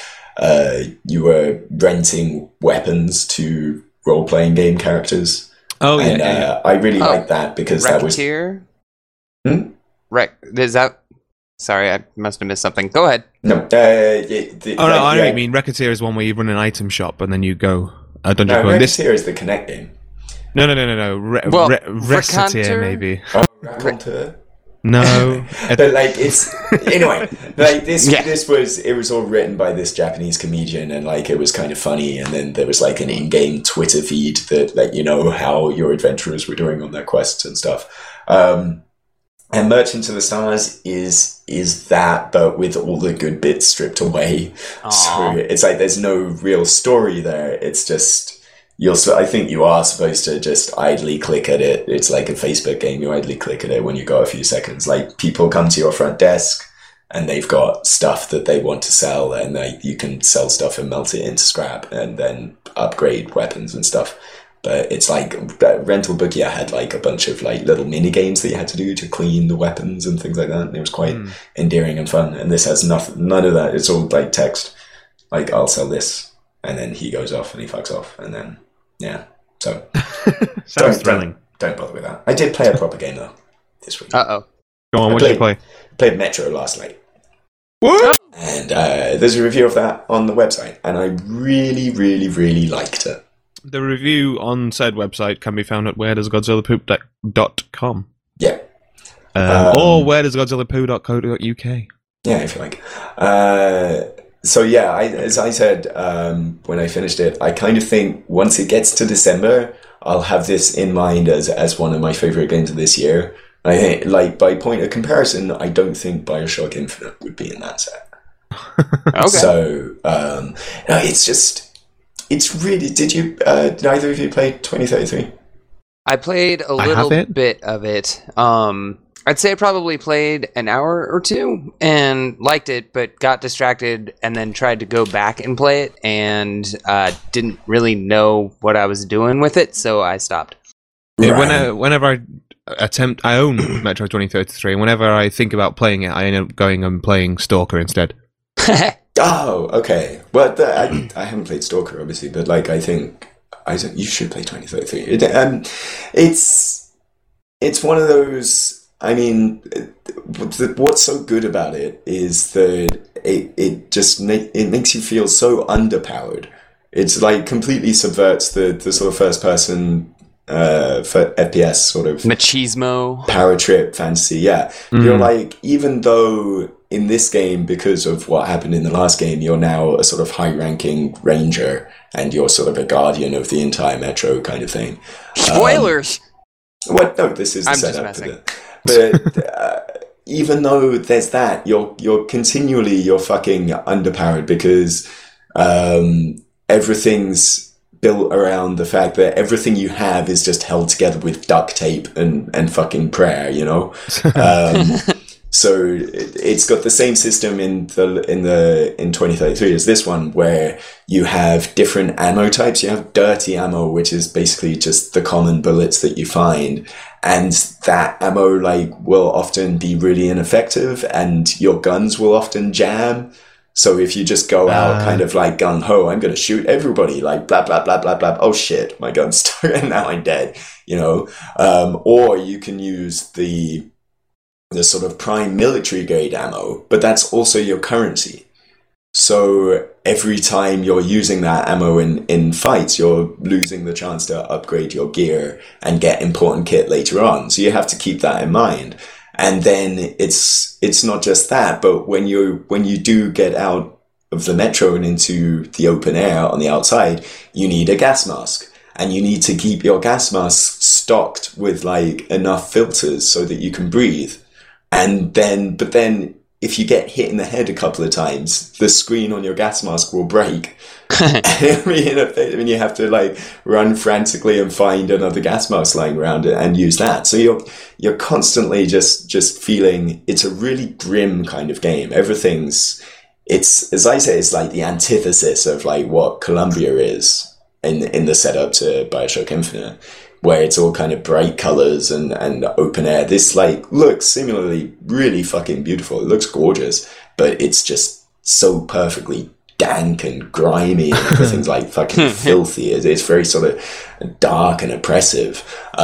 you were renting weapons to role playing game characters. Oh And yeah. I really liked that because that was. Racketeer? Hmm? Is that... Sorry, I must have missed something. Go ahead. No, Oh no, I know what you mean. Racketeer is one where you run an item shop and then you go dungeon No, crawl. This Racketeer is the Connect game. no. Well, Racketeer Raconteur? maybe. Raconteur. No. But like it's anyway, like this Yeah. this was it was all written by this Japanese comedian, and like it was kind of funny, and then there was like an in-game Twitter feed that let you know how your adventurers were doing on their quests and stuff. And Merchant of the Stars is that, but with all the good bits stripped away. Aw. So it's like there's no real story there. It's just I think you are supposed to just idly click at it. It's like a Facebook game. You idly click at it when you go a few seconds. Like people come to your front desk and they've got stuff that they want to sell, and you can sell stuff and melt it into scrap and then upgrade weapons and stuff. But it's like Rental Bukia had like a bunch of like little mini games that you had to do to clean the weapons and things like that. And it was quite endearing and fun. And this has none of that. It's all like text. Like, I'll sell this, and then he goes off and he fucks off, and then yeah. So Sounds thrilling. Don't bother with that. I did play a proper game though this week. Uh-oh. Go on, what did you play? Played Metro last night. What? And there's a review of that on the website, and I really, really, really liked it. The review on said website can be found at wheredoesgodzillapoop.com. Yeah. Or wheredoesgodzillapoo.co.uk. Yeah, if you like. So yeah, as I said when I finished it, I kind of think once it gets to December, I'll have this in mind as one of my favorite games of this year. I think, like, by point of comparison, I don't think Bioshock Infinite would be in that set. Okay. So no, it's really. Did either of you play 2033? I played a I have little it. bit of it. I'd say I probably played an hour or two and liked it, but got distracted and then tried to go back and play it and didn't really know what I was doing with it, so I stopped. Yeah, whenever I own Metro 2033, and whenever I think about playing it, I end up going and playing Stalker instead. Oh, okay. Well, I haven't played Stalker, obviously, but like I think you should play 2033. It's one of those. I mean, what's so good about it is that it just it makes you feel so underpowered. It's like completely subverts the sort of first person for FPS sort of Machismo. power trip fantasy. Yeah, you're like, even though in this game, because of what happened in the last game, you're now a sort of high ranking ranger and you're sort of a guardian of the entire metro kind of thing. Spoilers! What? No, this is the I'm just setup messing. for the. But even though there's that, you're continually fucking underpowered because everything's built around the fact that everything you have is just held together with duct tape and fucking prayer, you know. So it's got the same system in 2033 as this one, where you have different ammo types. You have dirty ammo, which is basically just the common bullets that you find, and that ammo like will often be really ineffective, and your guns will often jam. So if you just go out kind of like gung ho, I'm going to shoot everybody, like blah, blah, blah, blah, blah. Oh shit, my gun's stuck and now I'm dead, you know? Or you can use the sort of prime military grade ammo, but that's also your currency. So every time you're using that ammo in fights, you're losing the chance to upgrade your gear and get important kit later on. So you have to keep that in mind. And then it's not just that, but when you do get out of the metro and into the open air on the outside, you need a gas mask, and you need to keep your gas mask stocked with like enough filters so that you can breathe. But then if you get hit in the head a couple of times, the screen on your gas mask will break. I mean, you have to like run frantically and find another gas mask lying around it and use that. So you're constantly just feeling it's a really grim kind of game. It's, as I say, it's like the antithesis of like what Columbia is in the setup to BioShock Infinite, where it's all kind of bright colors and open air. This like looks similarly really fucking beautiful. It looks gorgeous, but it's just so perfectly dank and grimy and everything's like fucking filthy. It's very sort of dark and oppressive.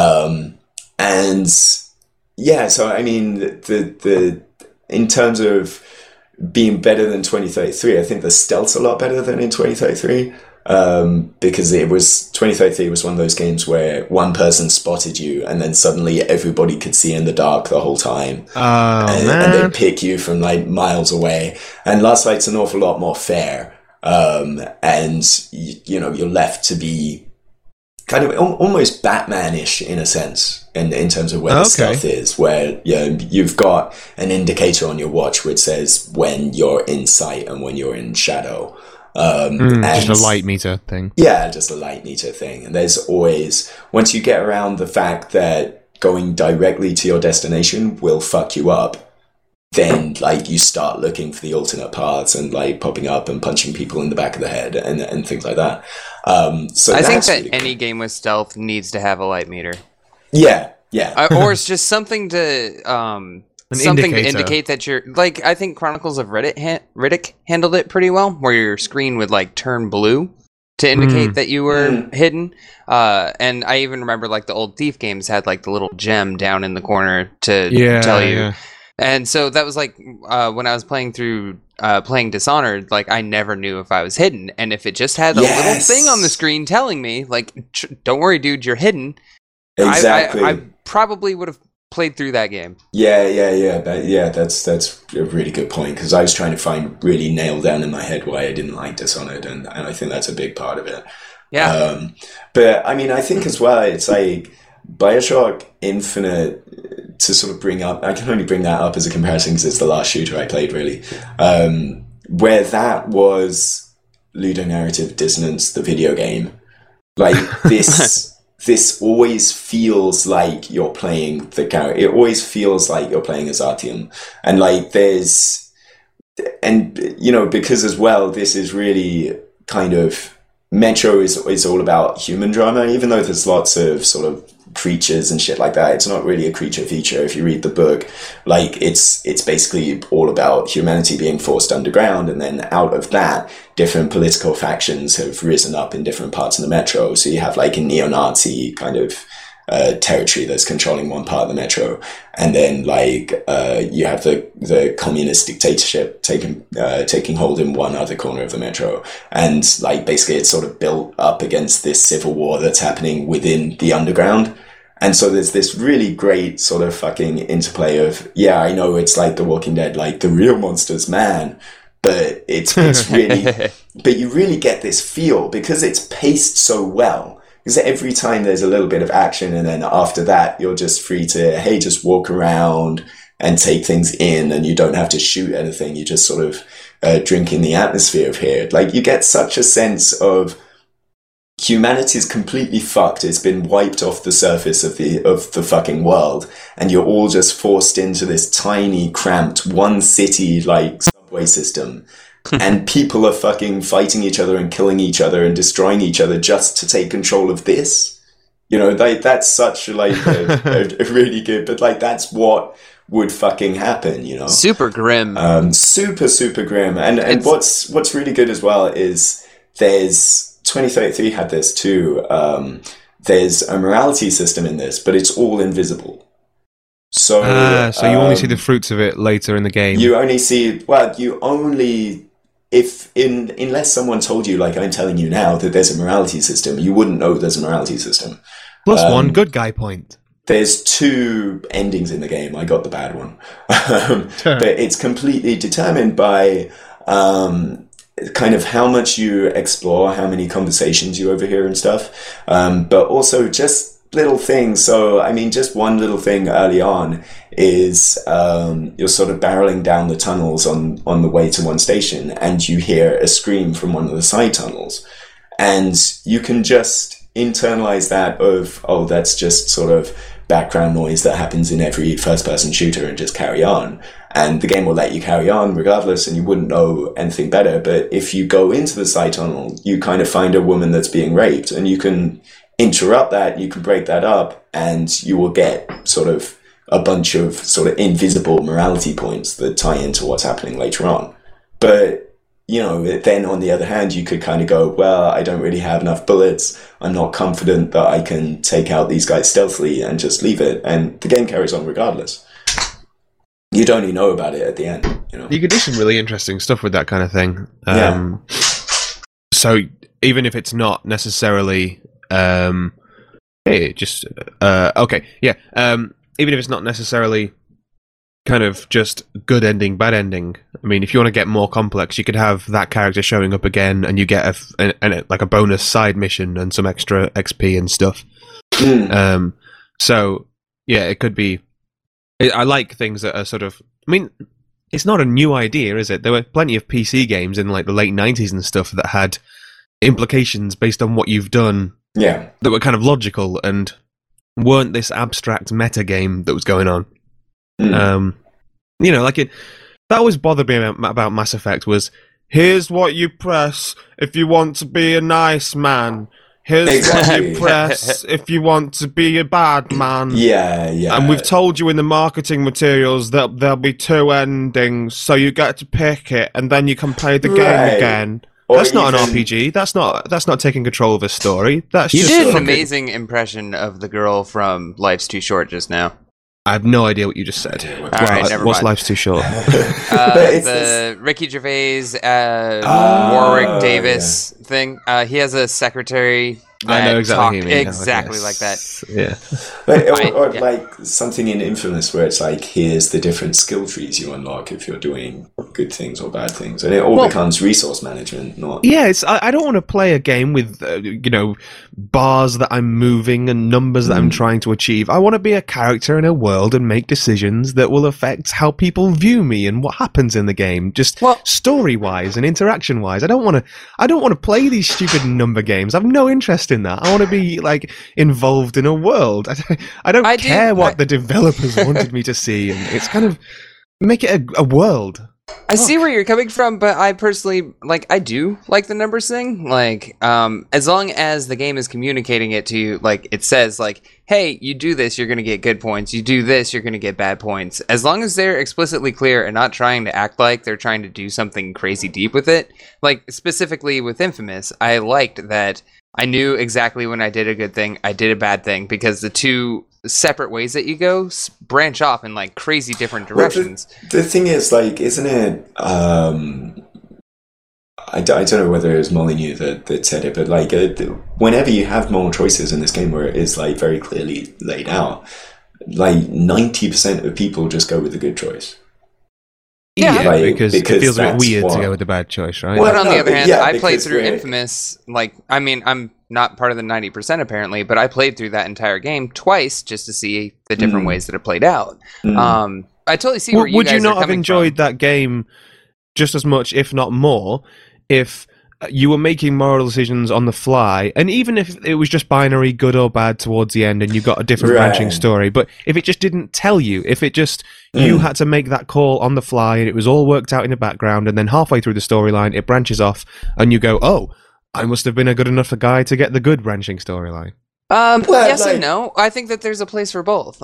And yeah, so I mean, the in terms of being better than 2033, I think the stealth's a lot better than in 2033. Because 2033 was one of those games where one person spotted you and then suddenly everybody could see in the dark the whole time. And they pick you from like miles away. And Last Light's an awful lot more fair. And you know, you're left to be kind of almost Batman-ish in a sense in terms of where the stealth is, where you've got an indicator on your watch which says when you're in sight and when you're in shadow. Just a light meter thing. Yeah, just a light meter thing. And there's always, once you get around the fact that going directly to your destination will fuck you up, then like you start looking for the alternate paths and like popping up and punching people in the back of the head and things like that. So I think that really any game with stealth needs to have a light meter. Yeah. Or it's just something to to indicate that you're like. I think Chronicles of Riddick handled it pretty well, where your screen would like turn blue to indicate that you were hidden. And I even remember like the old Thief games had like the little gem down in the corner to tell you. Yeah. And so that was like when I was playing Dishonored, like I never knew if I was hidden, and if it just had a little thing on the screen telling me like, "Don't worry, dude, you're hidden." Exactly. I probably would have played through that game. That's a really good point, because I was trying to really nail down in my head why I didn't like Dishonored, and I think that's a big part of it. Yeah. But I mean, I think as well, it's like BioShock Infinite, to sort of bring up, I can only bring that up as a comparison because it's the last shooter I played, really, where that was ludonarrative dissonance, the video game. Like this. This always feels like you're playing the character. It always feels like you're playing as Artyom. And like you know, because as well, this is really kind of, Metro is all about human drama, even though there's lots of sort of creatures and shit like that. It's not really a creature feature. If you read the book, like it's basically all about humanity being forced underground, and then out of that, different political factions have risen up in different parts of the Metro. So you have like a neo-Nazi kind of territory that's controlling one part of the Metro, and then like you have the communist dictatorship taking hold in one other corner of the Metro, and like basically it's sort of built up against this civil war that's happening within the underground. And so there's this really great sort of fucking interplay of, yeah, I know it's like The Walking Dead, like the real monster's man, but it's really, but you really get this feel because it's paced so well. Because every time there's a little bit of action, and then after that, you're just free to, hey, just walk around, and take things in, and you don't have to shoot anything. You just sort of drink in the atmosphere of here. Like, you get such a sense of humanity's completely fucked. It's been wiped off the surface of the fucking world, and you're all just forced into this tiny, cramped, one city like subway system. And people are fucking fighting each other and killing each other and destroying each other just to take control of this. You know, that's such like a really good, but like that's what would fucking happen, you know? Super grim. Super grim. And what's really good as well is there's 2033 had this too. There's a morality system in this, but it's all invisible. So you only see the fruits of it later in the game. You only see, unless someone told you, like I'm telling you now, that there's a morality system, you wouldn't know there's a morality system. Plus one good guy point. There's 2 endings in the game. I got the bad one. But it's completely determined by kind of how much you explore, how many conversations you overhear and stuff. But also just little things. So, I mean, just one little thing early on is you're sort of barreling down the tunnels on the way to one station, and you hear a scream from one of the side tunnels. And you can just internalize that of, oh, that's just sort of background noise that happens in every first-person shooter, and just carry on. And the game will let you carry on regardless, and you wouldn't know anything better. But if you go into the side tunnel, you kind of find a woman that's being raped, and you can interrupt that, you can break that up, and you will get sort of a bunch of sort of invisible morality points that tie into what's happening later on. But, you know, then on the other hand, you could kind of go, well, I don't really have enough bullets. I'm not confident that I can take out these guys stealthily, and just leave it. And the game carries on regardless. You'd only know about it at the end, you know. You could do some really interesting stuff with that kind of thing. Yeah. So even if it's not necessarily... even if it's not necessarily kind of just good ending, bad ending. I mean, if you want to get more complex, you could have that character showing up again, and you get like a bonus side mission and some extra XP and stuff. So yeah, it could be. I like things that are sort of. I mean, it's not a new idea, is it? There were plenty of PC games in like the late 90s and stuff that had implications based on what you've done. Yeah, that were kind of logical and weren't this abstract meta game that was going on. You know, like that always bothered me about Mass Effect was, here's what you press if you want to be a nice man. Here's what you press if you want to be a bad man. Yeah. And we've told you in the marketing materials that there'll be 2 endings, so you get to pick it, and then you can play the game again. That's not an RPG. That's not taking control of a story. You did an amazing impression of the girl from Life's Too Short just now. I have no idea what you just said. Alright, never what's mind. Life's Too Short? The Ricky Gervais, Warwick Davis thing. He has a secretary that I know exactly what you mean. exactly like that. Yeah. Or like something in Infamous where it's like, here's the different skill trees you unlock if you're doing good things or bad things, and it all becomes resource management. I don't want to play a game with bars that I'm moving and numbers that I'm trying to achieve. I want to be a character in a world and make decisions that will affect how people view me and what happens in the game, just story wise and interaction wise. I don't want to play these stupid number games. I've no interest in that. I want to be like involved in a world. I don't care what the developers wanted me to see, and it's kind of make it a world. I see where you're coming from, but I personally I do like the numbers thing. As long as the game is communicating it to you, like it says, like, hey, you do this, you're gonna get good points. You do this, you're gonna get bad points. As long as they're explicitly clear and not trying to act like they're trying to do something crazy deep with it. Like specifically with Infamous, I liked that I knew exactly when I did a good thing, I did a bad thing, because the 2 separate ways that you go branch off in like crazy different directions. Well, the thing is, like, isn't it? I don't know whether it was Molyneux that said it, but like, whenever you have more choices in this game where it is like very clearly laid out, like 90% of people just go with the good choice. Yeah, because it feels a bit weird to go with the bad choice, right? Well, but on the other hand, I played through Infamous, I'm not part of the 90% apparently, but I played through that entire game twice just to see the different ways that it played out. I totally see where you Would guys you not are have coming enjoyed from. that game just as much, if not more, if you were making moral decisions on the fly, and even if it was just binary good or bad towards the end and you got a different branching story, but if it just didn't tell you, if it just you had to make that call on the fly and it was all worked out in the background, and then halfway through the storyline it branches off and you go, oh, I must have been a good enough guy to get the good branching storyline. Yes and no. I think that there's a place for both.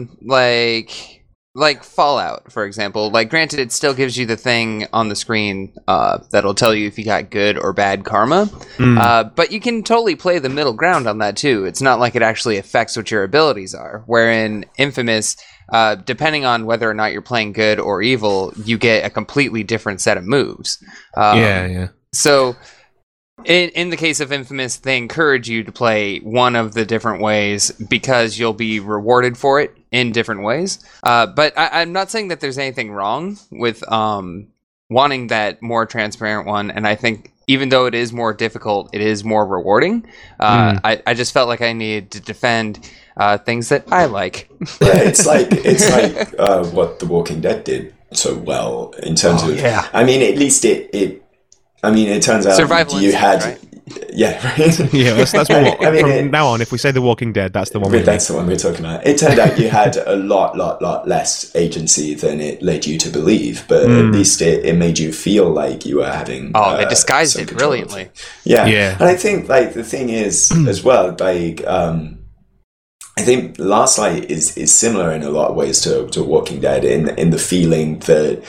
Like Fallout, for example. Like, granted, it still gives you the thing on the screen that'll tell you if you got good or bad karma. But you can totally play the middle ground on that too. It's not like it actually affects what your abilities are. Wherein Infamous, depending on whether or not you're playing good or evil, you get a completely different set of moves. Yeah. So, in the case of Infamous, they encourage you to play one of the different ways because you'll be rewarded for it in different ways. But I'm not saying that there's anything wrong with wanting that more transparent one. And I think even though it is more difficult, it is more rewarding. I just felt like I needed to defend things that I like. Yeah, it's like what The Walking Dead did so well in terms of. Yeah. I mean, at least it turns out Survival you had. instinct, right? Yeah, right. Yeah, that's what. I mean, from now on, if we say The Walking Dead, that's the one. That's the one we're talking about. It turned out you had a lot less agency than it led you to believe, but at least it made you feel like you were having. They disguised some it control. brilliantly. Yeah, Yeah. and I think like the thing is as well, like I think Last Light is similar in a lot of ways to Walking Dead in the feeling that.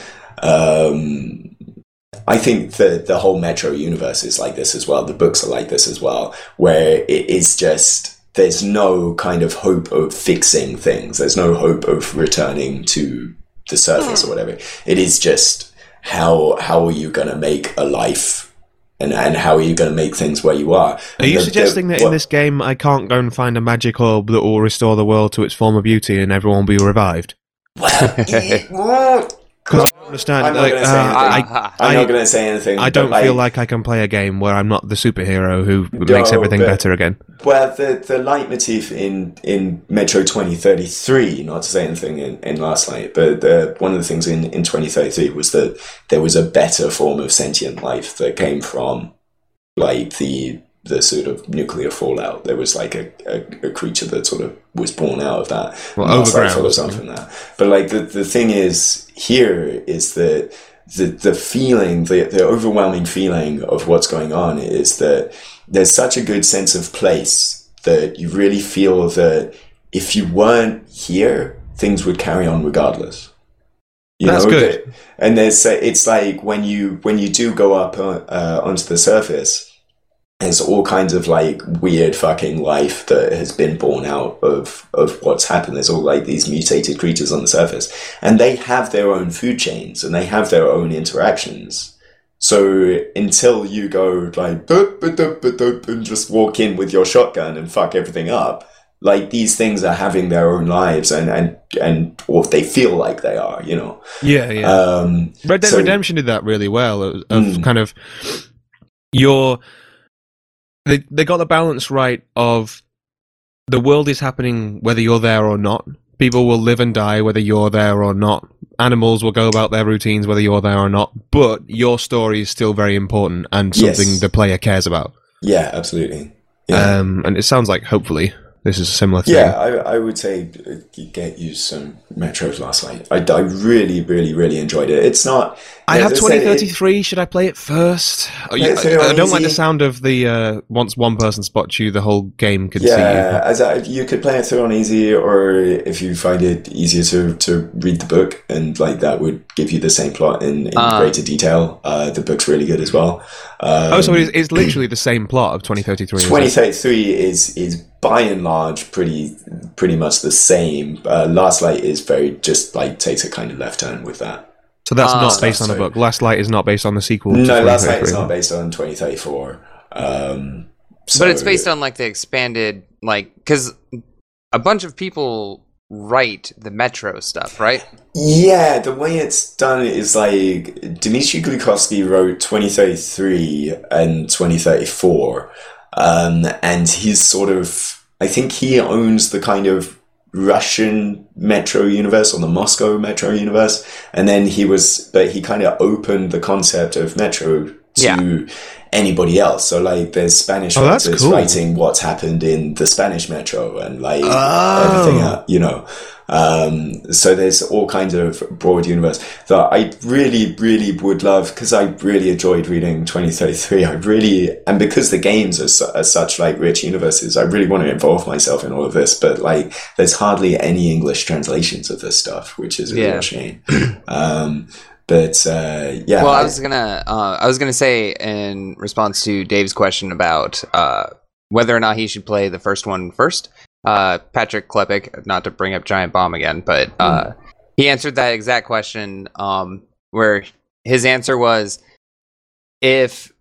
I think the whole Metro universe is like this as well. The books are like this as well, where it is just, there's no kind of hope of fixing things. There's no hope of returning to the surface or whatever. It is just how are you going to make a life and how are you going to make things where you are? Are you suggesting that in this game I can't go and find a magic orb that will restore the world to its former beauty and everyone will be revived? Because I don't understand. I'm not going to say anything. I don't feel like I can play a game where I'm not the superhero who makes everything better again. Well, the leitmotif in Metro 2033, not to say anything in Last Light, but one of the things in 2033 was that there was a better form of sentient life that came from like the sort of nuclear fallout. There was like a creature that sort of was born out of that. Well, overground follows on from that. But like the thing is here is that the feeling, the overwhelming feeling of what's going on is that there's such a good sense of place that you really feel that if you weren't here, things would carry on regardless. That's good. And it's like when you do go up onto the surface, there's all kinds of like weird fucking life that has been born out of what's happened. There's all like these mutated creatures on the surface, and they have their own food chains and they have their own interactions. So until you go like dup, dup, dup, dup, and just walk in with your shotgun and fuck everything up, like these things are having their own lives and or they feel like they are, you know. Yeah. Red Dead Redemption did that really well. Of kind of They got the balance right of the world is happening whether you're there or not. People will live and die whether you're there or not. Animals will go about their routines whether you're there or not. But your story is still very important and something the player cares about. Yeah, absolutely. Yeah. And it sounds like, hopefully, this is a similar thing. Yeah, I would say get you some Metro's Last Light. I really, really, really enjoyed it. It's not... I have 2033. Should I play it first? I don't like the sound of the once one person spots you, the whole game can see you. Yeah, you could play it through on easy, or if you find it easier to read the book, and like that would give you the same plot in greater detail. The book's really good as well. So it's literally the same plot of 2033. 2033 is by and large pretty much the same. Last Light is very just like takes a kind of left turn with that. So that's not based on a book. Last Light is not based on the sequel. No, Last Light is not based on 2034. But it's based on like the expanded, like, because a bunch of people write the Metro stuff, right? Yeah, the way it's done is like Dmitry Glukhovsky wrote 2033 and 2034, and he's sort of, I think he owns the kind of Russian Metro universe or the Moscow Metro universe, and then he kind of opened the concept of Metro to anybody else. So like there's Spanish writers writing what's happened in the Spanish Metro and like everything else, you know. So there's all kinds of broad universe that I really, really would love, because I really enjoyed reading 2033. And because the games are such like rich universes, I really want to involve myself in all of this. But like, there's hardly any English translations of this stuff, which is a real shame. But yeah. Well, I was gonna say in response to Dave's question about whether or not he should play the first one first. Patrick Klepek, not to bring up Giant Bomb again, but he answered that exact question. Where his answer was, if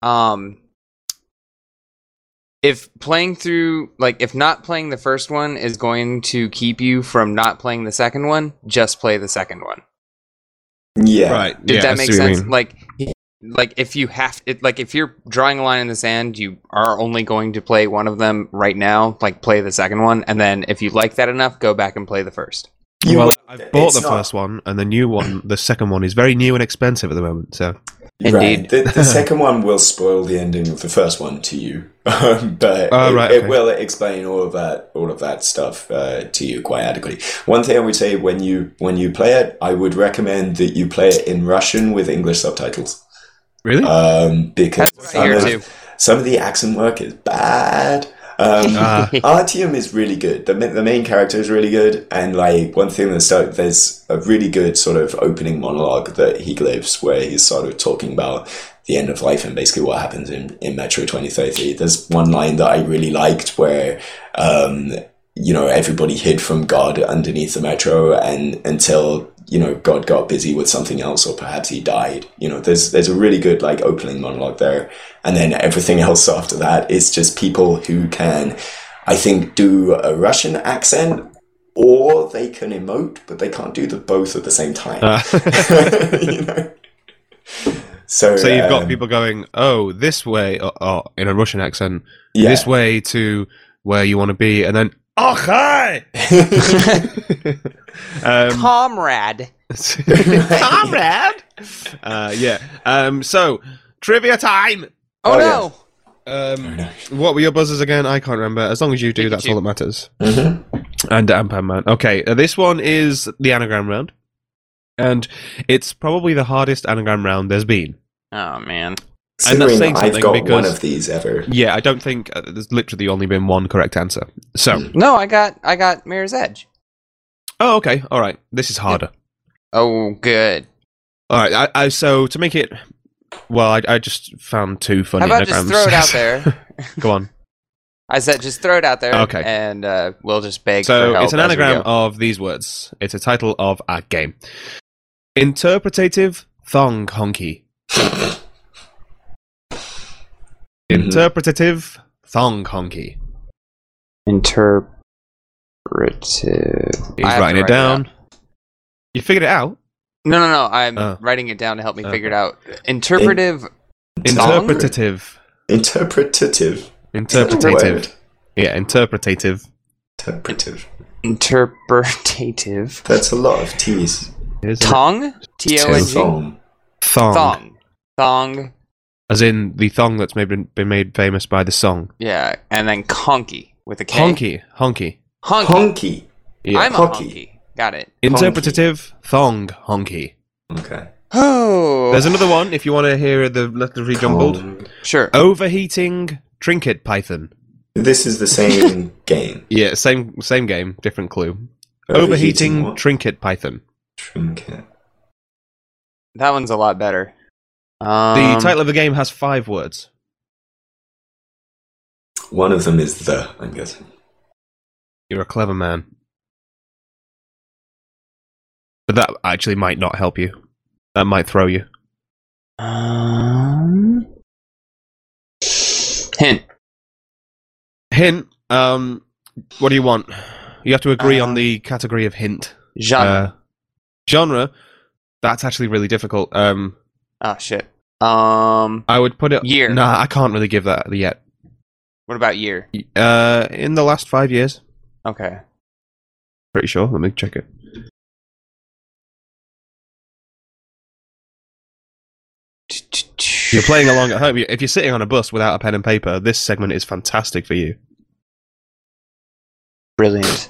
playing through, like, if not playing the first one is going to keep you from not playing the second one, just play the second one. Yeah. Right. Did that make sense? Like if you if you're drawing a line in the sand, you are only going to play one of them right now, like play the second one, and then if you like that enough, go back and play the first. I've bought the first one, and the new one, the second one, is very new and expensive at the moment, so... Indeed. Right. The second one will spoil the ending of the first one to you, but it will explain all of that stuff to you quite adequately. One thing I would say, when you play it, I would recommend that you play it in Russian with English subtitles. Really? Because some of the accent work is bad. Artyom is really good. The main character is really good, and like one thing there's a really good sort of opening monologue that he gives where he's sort of talking about the end of life and basically what happens in Metro 2033. There's one line that I really liked where everybody hid from God underneath the Metro and until God got busy with something else, or perhaps he died. There's a really good like opening monologue there. And then everything else after that is just people who can, I think, do a Russian accent, or they can emote, but they can't do both at the same time. So you've got people going, oh, this way, in a Russian accent, this way to where you want to be, and then, oh, hi! Comrade. Comrade! So, trivia time! Oh no! What were your buzzers again? I can't remember. As long as you do, that's all that matters. Mm-hmm. And Ampan Man. Okay, this one is the anagram round. And it's probably the hardest anagram round there's been. Oh, man. And that's saying I've got because, one of these ever. Yeah, I don't think there's literally only been one correct answer. So no, I got Mirror's Edge. Oh, okay, all right. This is harder. Oh, good. All right. I so to make it, well, I just found two funny. How about anagrams. just throw it out there? Go on. I said just throw it out there. Okay. And we'll just beg. So for help it's an anagram of these words. It's a title of a game. Interpretative thong honky. Interpretative thong honky. Interpretive. He's writing it down. You figured it out? No. I'm writing it down to help me figure it out. Interpretative. Interpretative. Interpretative. Interpretative. Yeah, interpretative. Interpretative. That's a lot of T's. Tongue? T-O-N-G? Thong. As in the thong that's been made famous by the song. Yeah, and then honky with a K. Honky. Yeah. I'm a honky. Got it. Interpretative thong honky. Okay. Oh. There's another one if you want to hear the letters rejumbled. Sure. Overheating trinket python. This is the same game. Yeah, same game, different clue. Overheating trinket python. Trinket. That one's a lot better. The title of the game has 5 words. One of them is I'm guessing. You're a clever man. But that actually might not help you. That might throw you. Hint. What do you want? You have to agree on the category of hint. Genre. That's actually really difficult. Oh, shit. I would put it... Year. Nah, I can't really give that yet. What about year? In the last 5 years. Okay. Pretty sure. Let me check it. You're playing along at home. If you're sitting on a bus without a pen and paper, this segment is fantastic for you. Brilliant.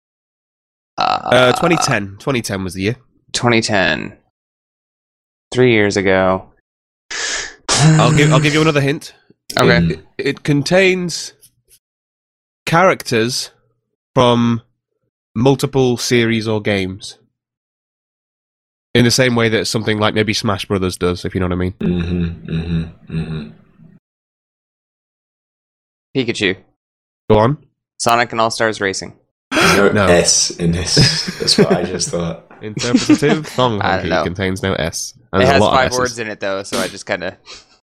2010. 2010 was the year. 2010. 3 years ago. I'll give you another hint. Okay. It contains characters from multiple series or games. In the same way that something like maybe Smash Brothers does, if you know what I mean. Pikachu. Go on. Sonic and All-Stars Racing. No. S in this. That's what I just thought. Interpretative Thong I don't know. Honky contains no S. And It there's has a lot of 5 S's. words in it, though, so I just kind of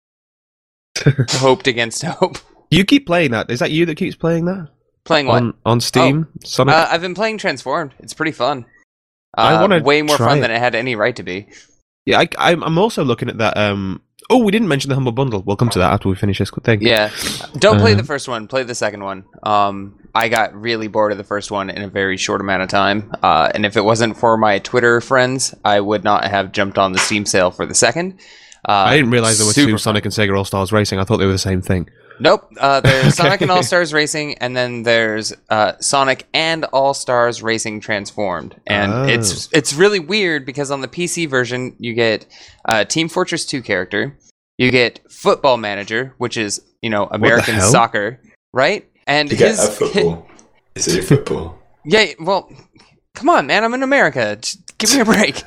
hoped against hope. You keep playing that. Is that you that keeps playing that? Playing what? On Steam? Sonic? I've been playing Transformed. It's pretty fun. I wanna way more try fun it. than it had any right to be. Yeah, I'm also looking at that. Oh, we didn't mention the Humble Bundle. We'll come to that after we finish this thing. Yeah. Don't play the first one. Play the second one. I got really bored of the first one in a very short amount of time. And if it wasn't for my Twitter friends, I would not have jumped on the Steam sale for the second. I didn't realize there were super two fun. Sonic and Sega All-Stars Racing. I thought they were the same thing. Nope. There's Sonic and All-Stars Racing, and then there's Sonic and All-Stars Racing Transformed. And it's really weird because on the PC version, you get Team Fortress 2 character, you get Football Manager, which is, American hell? soccer, right? And You get a football. Is it a football? Yeah, well, come on, man. I'm in America. Just give me a break.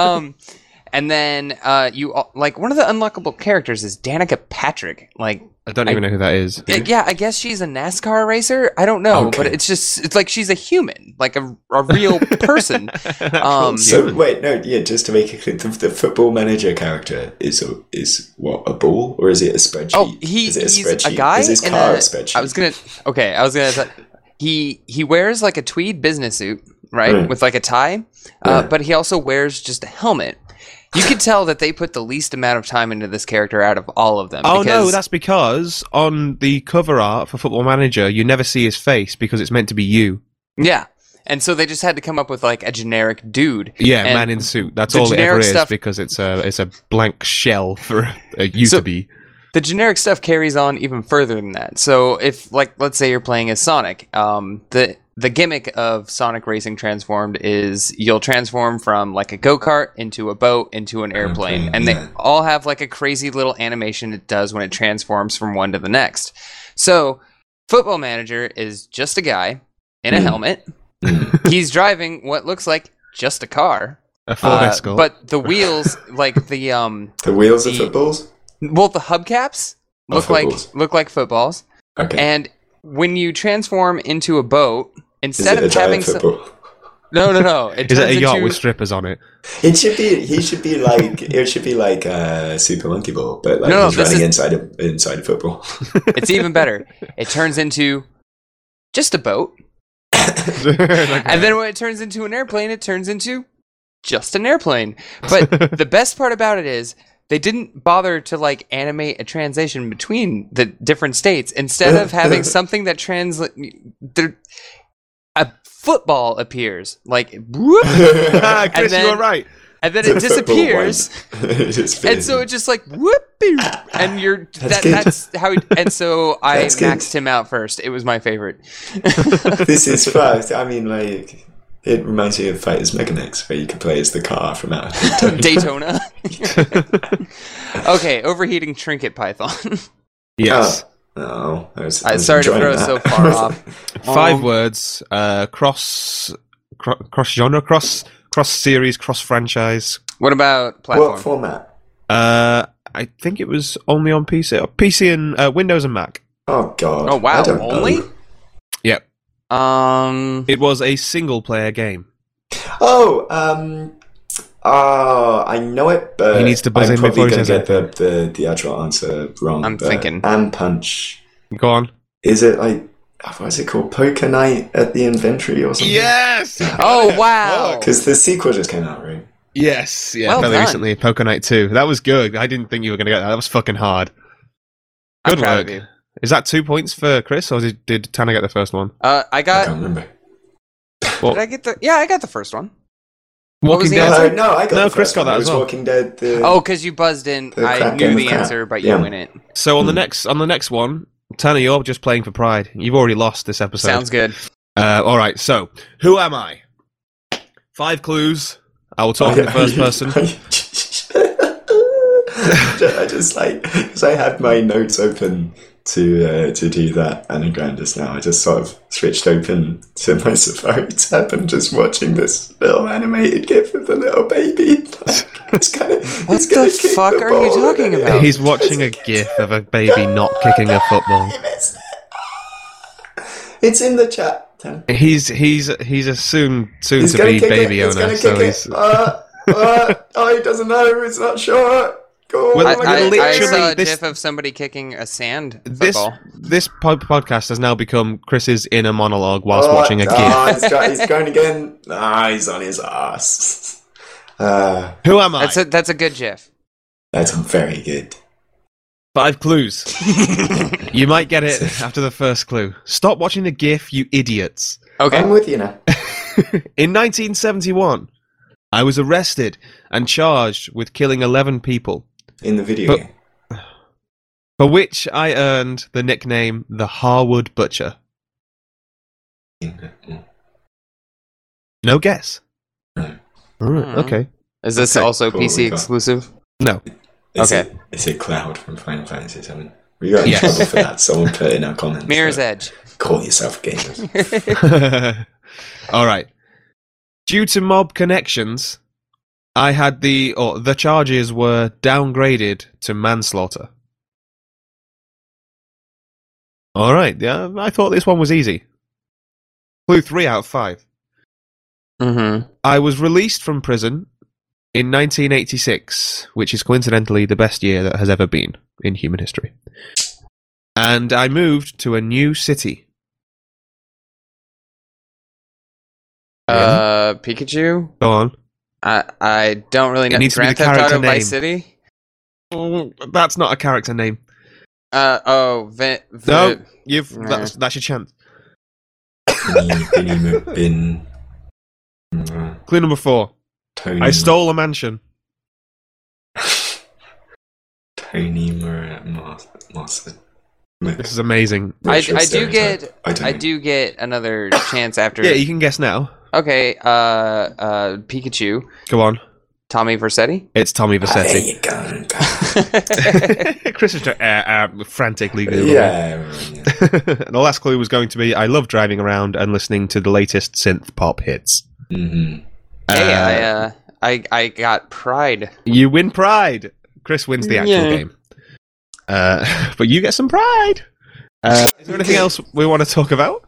And then one of the unlockable characters is Danica Patrick. I don't even know who that is. Yeah, I guess she's a NASCAR racer. I don't know, Okay. but it's like she's a human, like a real person. So wait, no, yeah. Just to make it clear, the football manager character is what, a ball, or is it a spreadsheet? Oh, is it he's spreadsheet? a guy Is his in car a. a spreadsheet? I was gonna. He wears like a tweed business suit, right, with like a tie, but he also wears just a helmet. You could tell that they put the least amount of time into this character out of all of them. Oh because, no, that's because on the cover art for Football Manager, you never see his face because it's meant to be you. yeah. And so they just had to come up with like a generic dude. Yeah, And man in suit. That's the all it ever generic is stuff- because it's a blank shell for you So- to be. The generic stuff carries on even further than that. So if, let's say you're playing as Sonic, the gimmick of Sonic Racing Transformed is you'll transform from like a go-kart into a boat into an airplane. And they all have like a crazy little animation it does when it transforms from one to the next. So Football Manager is just a guy in a helmet. He's driving what looks like just a car. A Ford Escort. But the wheels, like the wheels of the- footballs. well, the hubcaps Oh, footballs. look like footballs. Okay. And when you transform into a boat, Is instead it a of having giant football? no, it Is it turns a yacht into with strippers on it? It should be. He should be like. It should be like Super Monkey Ball, but like No, he's this running is- inside a football. it's even better. It turns into just a boat, Like, and then when it turns into an airplane, it turns into just an airplane. But the best part about it is they didn't bother to like animate a transition between the different states. Instead of having something that a football appears like whoop, Chris, then- you were right. and then The it disappears. football one. It's And so it just like whoopee, and you're that's how. And so I That's good. maxed him out first. It was my favorite. This is fast. I mean, like, it reminds me of Fighters Mechanex, where you can play as the car from out of Daytona. Okay, overheating trinket python. Yes. Oh, I was Sorry to enjoying throw us that. so far off. 5 words. Cross genre, cross series, cross franchise. What about platform? What format? I think it was only on PC and Windows and Mac. Oh God! Oh wow! I don't Only? know. Yep. It was a single player game. Oh, I know it, but He needs to buzz I'm in before probably he going to says get the actual answer wrong. I'm but thinking. Am Punch. Go on. Is it like what is it called? Poker Night at the Inventory or something? Yes. Oh wow! Because the sequel just came out, right? Yes. Yeah. Well fairly done. recently, Poker Night 2. That was good. I didn't think you were going to get that. That was fucking hard. I'm Good proud work. of you. Is that 2 points for Chris, or did Tanner get the first one? I I got can't remember. Well, Did I get the? Yeah, I got the first one. What was Walking the Dead. answer? No, I got No, the Chris first got one. that It as was well. Walking Dead. Oh, because you buzzed in. The I crap knew game the of crap. answer, but you Yeah. win it. So on the next one, Tanner, you're just playing for pride. You've already lost this episode. Sounds good. All right. So who am I? 5 clues. I will talk in the first person. I just like, because I had my notes open to do that anagram just now. I just sort of switched open to my Safari tab and just watching this little animated gif of the little baby. It's gonna, What the fuck are you talking about? He's watching a gif of a baby not kicking a football. It's in the chat. Tan. He's a soon to He's gonna be kick baby it. It's owner. gonna So kick he's it. Oh, he doesn't know. It's not sure. Go on. Well, I literally, saw a this- gif of somebody kicking a sand this football. this podcast has now become Chris's inner monologue whilst watching a gif. He's going again. He's on his ass. Who am I? That's a good gif. That's very good. 5 clues. You might get it after the first clue. Stop watching the gif, you idiots. Okay. I'm with you now. In 1971, I was arrested and charged with killing 11 people, In the video But- game. for which I earned the nickname the Harwood Butcher. No guess. No. Alright, okay. Is this Okay, also cool, PC we got- exclusive? No. Okay. It's a Cloud from Final Fantasy VII. We got in Yes. trouble for that. Someone put in our comments. Mirror's but Edge. Call yourself gamers. All right. Due to mob connections, I had the charges were downgraded to manslaughter. All right. Yeah, I thought this one was easy. Clue 3 out of 5. Mm-hmm. I was released from prison in 1986, which is coincidentally the best year that has ever been in human history. And I moved to a new city. Pikachu. Go on. I don't really know. It needs to be Grand the Theft character Auto Vice name. City. That's not a character name. No, You've that's your chance. Binny McBin. Clue number 4. Tony. I stole a mansion. Tony Master. This is amazing. I do get do get another chance after. Yeah, you can guess now. Okay. Pikachu. Go on. Tommy Vercetti. It's Tommy There Vercetti. you go. Chris is frantically Googling. Yeah. And the last clue was going to be I love driving around and listening to the latest synth pop hits. Mm-hmm. Hey, I got Pride. You win pride. Chris wins the actual Yeah. game. But you get some pride. Is there anything else we want to talk about?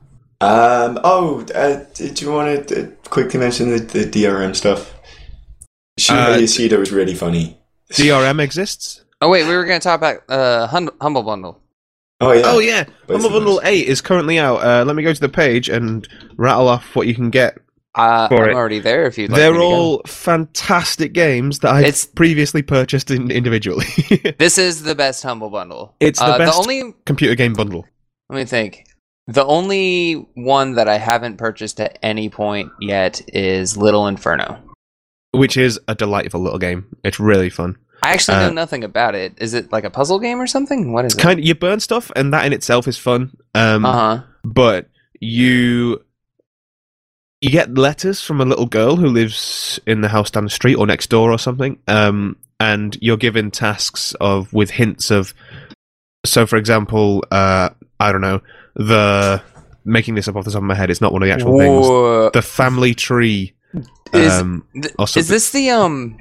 Did you want to quickly mention the DRM stuff? Shuhei Yoshida was really funny. DRM exists? Oh wait, we were gonna talk about Humble Bundle. Oh yeah. Oh, yeah. Both Humble of Bundle those. 8 is currently out. Let me go to the page and rattle off what you can get. I'm For it. already there. If you'd like. They're me to go. all fantastic games that I've It's- previously purchased individually. This is the best Humble Bundle. It's the best The only. computer game bundle. Let me think. The only one that I haven't purchased at any point yet is Little Inferno. Which is a delightful little game. It's really fun. I actually know Uh, nothing about it. Is it like a puzzle game or something? What is it? Kind of, you burn stuff, and that in itself is fun. Uh-huh. But you get letters from a little girl who lives in the house down the street or next door or something. And you're given tasks with hints of. So, for example, I don't know, making this up off the top of my head. It's not one of the actual things. Whoa. The family tree. Is, or is something. this the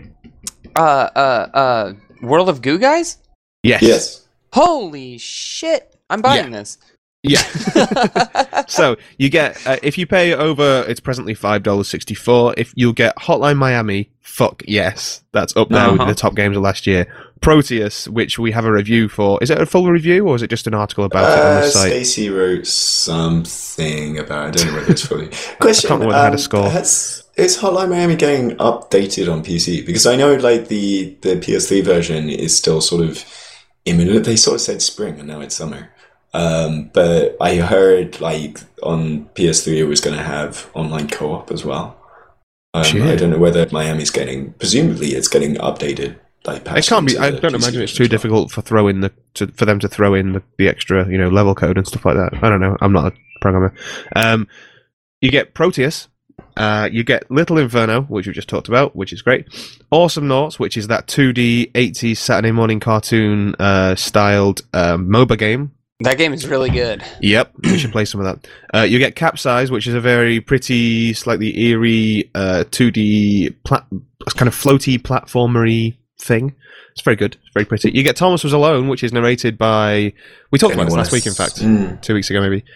World of Goo guys? Yes. Yes. Holy shit! I'm buying this. Yeah. So you get if you pay over, it's presently $5.64. If you'll get Hotline Miami, fuck yes, that's up there with Uh-huh. the top games of last year. Proteus, which we have a review for. Is it a full review or is it just an article about it on the site? Stacey wrote something about it. I don't know whether it's fully. Question: I can't remember whether I had a score. Is Hotline Miami getting updated on PC? Because I know like the PS3 version is still sort of imminent. They sort of said spring, and now it's summer. But I heard like on PS3 it was going to have online co-op as well. I don't know whether Miami's presumably it's getting updated. Like It can't be. I don't imagine it's too difficult for them to throw in the extra, level code and stuff like that. I don't know. I'm not a programmer. You get Proteus. You get Little Inferno, which we just talked about, which is great. Awesome Noughts, which is that 2D 80s Saturday morning cartoon styled MOBA game. That game is really good. Yep, we should play some of that. You get Capsize, which is a very pretty, slightly eerie 2D kind of floaty platformery thing. It's very good. It's very pretty. You get Thomas Was Alone, which is narrated by... We talked about this last week, in fact. 2 weeks ago, maybe.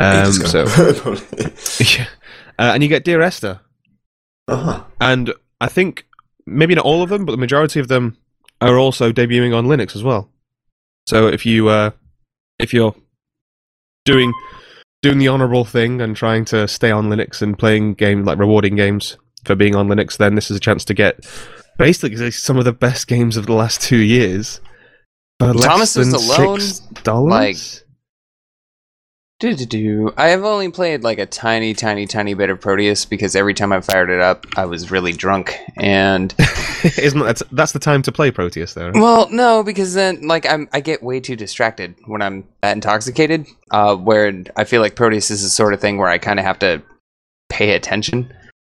Yeah. And you get Dear Esther. Uh-huh. And I think, maybe not all of them, but the majority of them are also debuting on Linux as well. So if you're doing the honourable thing and trying to stay on Linux and playing rewarding games for being on Linux, then this is a chance to get basically some of the best games of the last 2 years for less than $6. I have only played like a tiny bit of Proteus because every time I fired it up, I was really drunk, and that's the time to play Proteus, though? Right? Well, no, because then I get way too distracted when I'm that intoxicated. Where I feel like Proteus is the sort of thing where I kind of have to pay attention.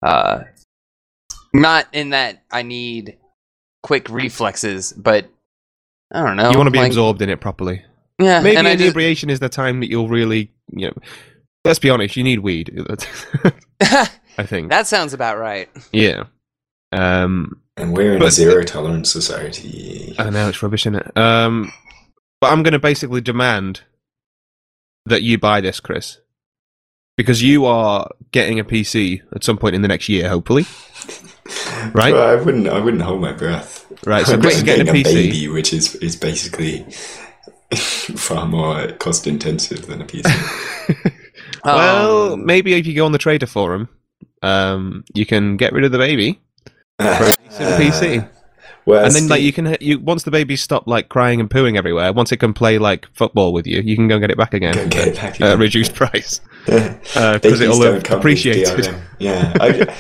Not in that I need quick reflexes, but I don't know. You want to be absorbed in it properly. Yeah, maybe inebriation is the time that you'll really, let's be honest, you need weed. I think. That sounds about right. Yeah. And we're in a zero-tolerance society. I know, it's rubbish, isn't it? But I'm going to basically demand that you buy this, Chris. Because you are getting a PC at some point in the next year, hopefully. Right? Well, I wouldn't hold my breath. Right, so Chris is getting a PC. Baby, which is basically... far more cost intensive than a PC. Well, maybe if you go on the Trader Forum, you can get rid of the baby for a decent PC. Well, and then you can once the baby stopped crying and pooing everywhere, once it can play football with you can go and get it back again at a reduced price because it'll appreciate it. Yeah.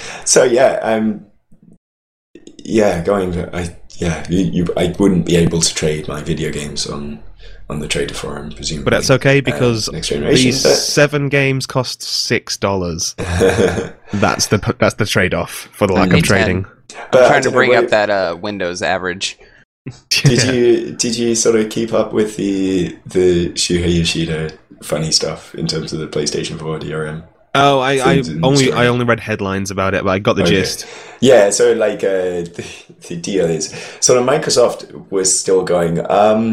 I wouldn't be able to trade my video games on the Trader Forum, presumably. But that's okay because these 7 games cost $6. That's the trade-off for the lack of trading. I'm trying to bring up that Windows average. Did you sort of keep up with the Shuhei Yoshida funny stuff in terms of the PlayStation 4 DRM? Oh, I only read headlines about it, but I got the gist. Yeah, so the deal is sort of Microsoft was still going.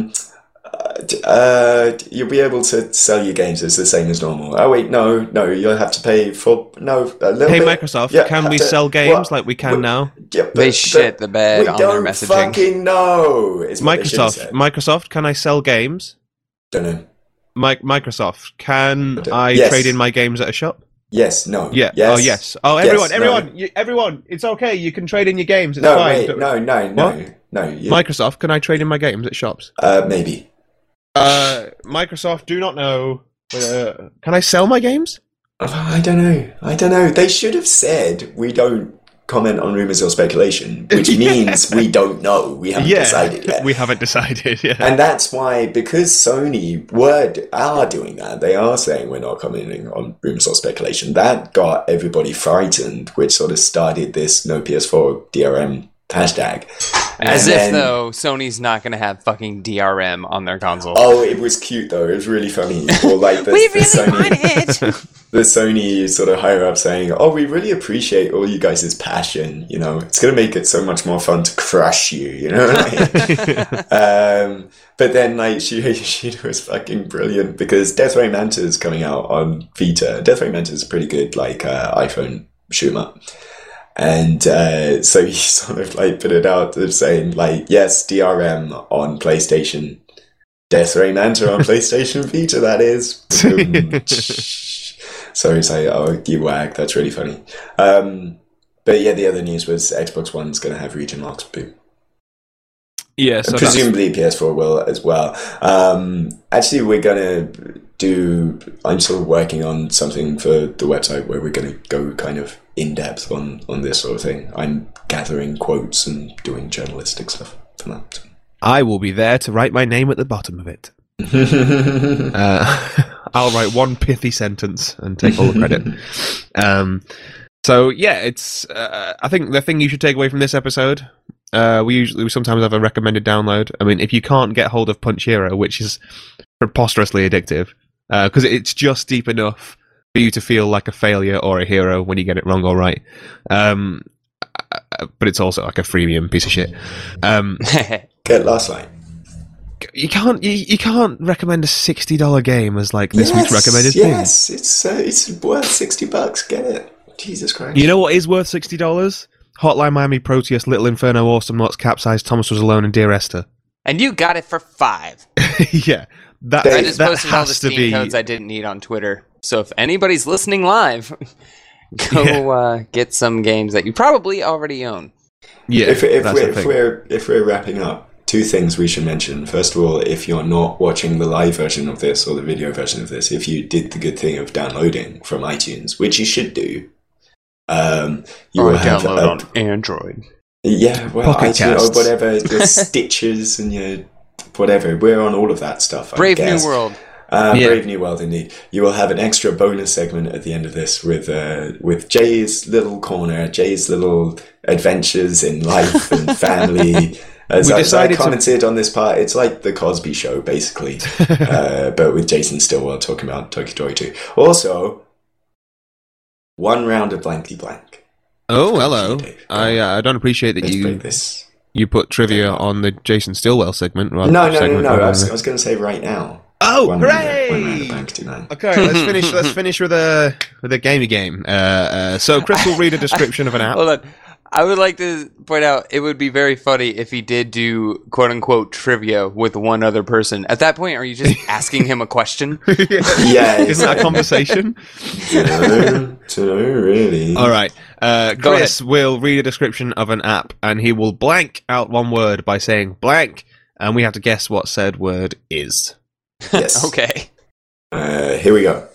You'll be able to sell your games as the same as normal. Oh wait, no, you'll have to pay for a little bit. Hey Microsoft, can we sell games like we can now? Yeah, they shit the bed on their messaging. We don't fucking know. Microsoft, can I sell games? Don't know. Microsoft, can I trade in my games at a shop? Yes. No. Yeah. Yes. Oh yes. Oh everyone! It's okay. You can trade in your games. It's fine. Wait, no. Microsoft, can I trade in my games at shops? Maybe. Microsoft, do not know. Can I sell my games? I don't know. They should have said we don't comment on rumors or speculation, which means we don't know. We haven't decided yet. We haven't decided, yeah. And that's why, because Sony are doing that, they are saying we're not commenting on rumors or speculation. That got everybody frightened, which sort of started this no PS4 DRM hashtag. As if, though, Sony's not going to have fucking DRM on their console. Oh, it was cute, though. It was really funny. Or like the Sony sort of higher up saying, oh, we really appreciate all you guys' passion. It's going to make it so much more fun to crush you, you know what I mean? But then, she was fucking brilliant because Death Ray Manta is coming out on Vita. Death Ray Manta is a pretty good, iPhone shoot 'em up. And so he sort of put it out of saying yes, DRM on PlayStation, Death Ray Manta on PlayStation Vita, that is. So he's like, oh, you wag, that's really funny. But yeah, the other news was Xbox One's going to have region locks. Boom. Yeah, so presumably PS4 will as well. Actually, we're going to do... I'm sort of working on something for the website where we're going to go kind of in-depth on this sort of thing. I'm gathering quotes and doing journalistic stuff for that. I will be there to write my name at the bottom of it. I'll write one pithy sentence and take all the credit. So yeah, it's. I think the thing you should take away from this episode. We sometimes have a recommended download. I mean, if you can't get hold of Punch Hero, which is preposterously addictive, because it's just deep enough for you to feel like a failure or a hero when you get it wrong or right. But it's also like a freemium piece of shit. Get Last Light. You can't recommend a $60 game as like this week's recommended thing. Yes, it's worth $60. Get it. Jesus Christ. You know what is worth $60? Hotline Miami, Proteus, Little Inferno, Awesome Knots, Capsize, Thomas Was Alone, and Dear Esther. And you got it for $5. Yeah, I just that posted all the has to Steam be. codes I didn't need on Twitter. So if anybody's listening live, go get some games that you probably already own. Yeah, if that's the thing. we're wrapping up, two things we should mention. First of all, if you're not watching the live version of this or the video version of this, if you did the good thing of downloading from iTunes, which you should do, you will have download on Android. Yeah, well, Pocket iTunes or Casts. whatever, your Stitches and your whatever. We're on all of that stuff. Brave New World. Brave New World, indeed. You will have an extra bonus segment at the end of this with Jay's little corner, Jay's little adventures in life and family. As I commented on this part, it's like the Cosby Show, basically, but with Jason Stillwell talking about Toki Story 2. Also, one round of Blankly Blank. Oh, hello. Dave. I don't appreciate that Let's play this. you put trivia on the Jason Stillwell segment. No. I was going to say right now. Oh, One hooray! round of Blankly Blank. Okay, let's finish with a gamey game. So Chris will read a description of an app. Hold on. I would like to point out it would be very funny if he did do quote unquote trivia with one other person. At that point, are you just asking him a question? Yeah, Isn't that a conversation? No, really. All right. Chris will read a description of an app, and he will blank out one word by saying blank, and we have to guess what said word is. Yes. Okay. Here we go.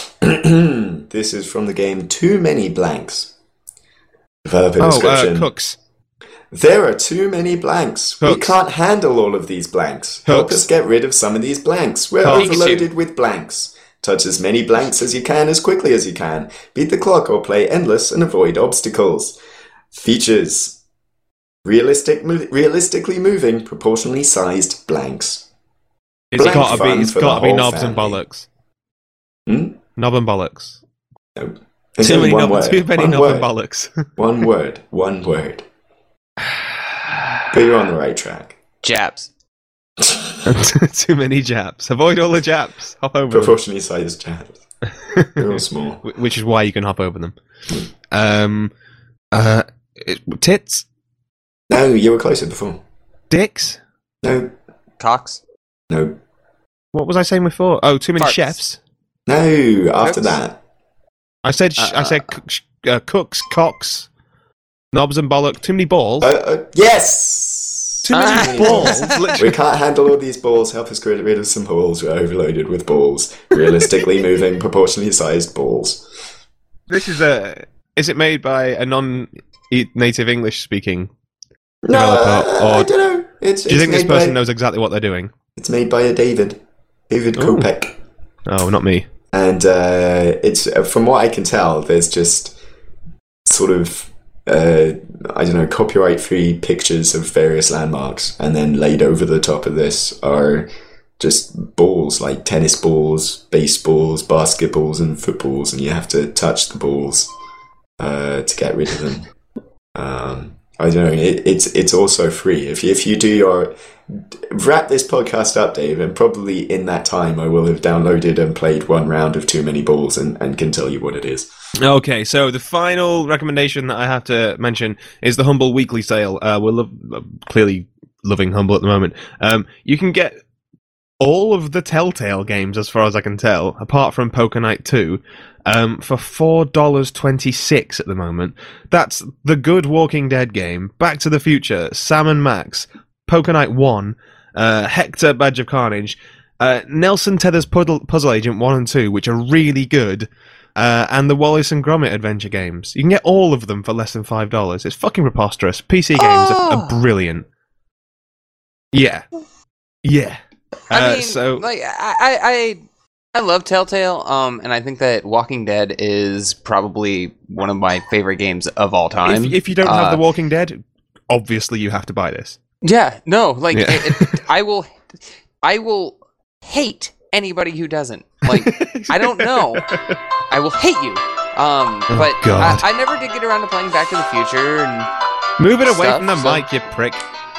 This is from the game Too Many Blanks. Developer description. Cooks. There are too many blanks. We Hooks. can't handle all of these blanks. Help Hooks. us get rid of some of these blanks. We're Hooks. overloaded with blanks. Touch as many blanks as you can as quickly as you can. Beat the clock or play endless and avoid obstacles. Features. Realistically moving, proportionally sized blanks. It's Blank got fun to for be the whole knobs and family. bollocks. Hmm? Knob and bollocks. No. There's Too only many one word. knob and One word. bollocks. One word. One word. But you're on the right track. Jabs. Too many jabs. Avoid all the jabs. Hop over them. Proportionally sized jabs. They're all small. Which is why you can hop over them. Tits? No, you were closer before. Dicks? No, Cox. no, What was I saying before? Oh, too many Farts. chefs. no. After Cooks? that. I said cooks, cocks, knobs and bollock. Too many balls. Yes! Too many balls. We can't handle all these balls. Help us get rid of some balls. We're overloaded with balls. Realistically moving, proportionally sized balls. This is Is it made by a non-native English speaking No, developer? I don't know. Do you think this person knows exactly what they're doing? It's made by a David Ooh. Kopek. Oh, not me. And it's from what I can tell, there's just sort of I don't know, copyright-free pictures of various landmarks, and then laid over the top of this are just balls, like tennis balls, baseballs, basketballs, and footballs, and you have to touch the balls to get rid of them. I don't know. It's also free. If you do your wrap this podcast up, Dave, and probably in that time I will have downloaded and played one round of Too Many Balls and can tell you what it is. Okay, so the final recommendation that I have to mention is the Humble Weekly Sale. We're clearly loving Humble at the moment. You can get all of the Telltale games, as far as I can tell, apart from Poker Night 2, for $4.26 at the moment. That's The Good Walking Dead game, Back to the Future, Sam and Max, Poker Night 1, Hector Badge of Carnage, Nelson Tether's Puzzle Agent 1 and 2, which are really good, and the Wallace and Gromit adventure games. You can get all of them for less than $5. It's fucking preposterous. PC games are brilliant. Yeah. I mean, so like I love Telltale, and I think that Walking Dead is probably one of my favorite games of all time. if you don't have The Walking Dead, obviously you have to buy this. Yeah, no, like Yeah. I will hate anybody who doesn't. Like, I don't know. I will hate you. But God. I never did get around to playing Back to the Future and Move it away stuff, from the so- mic, you prick.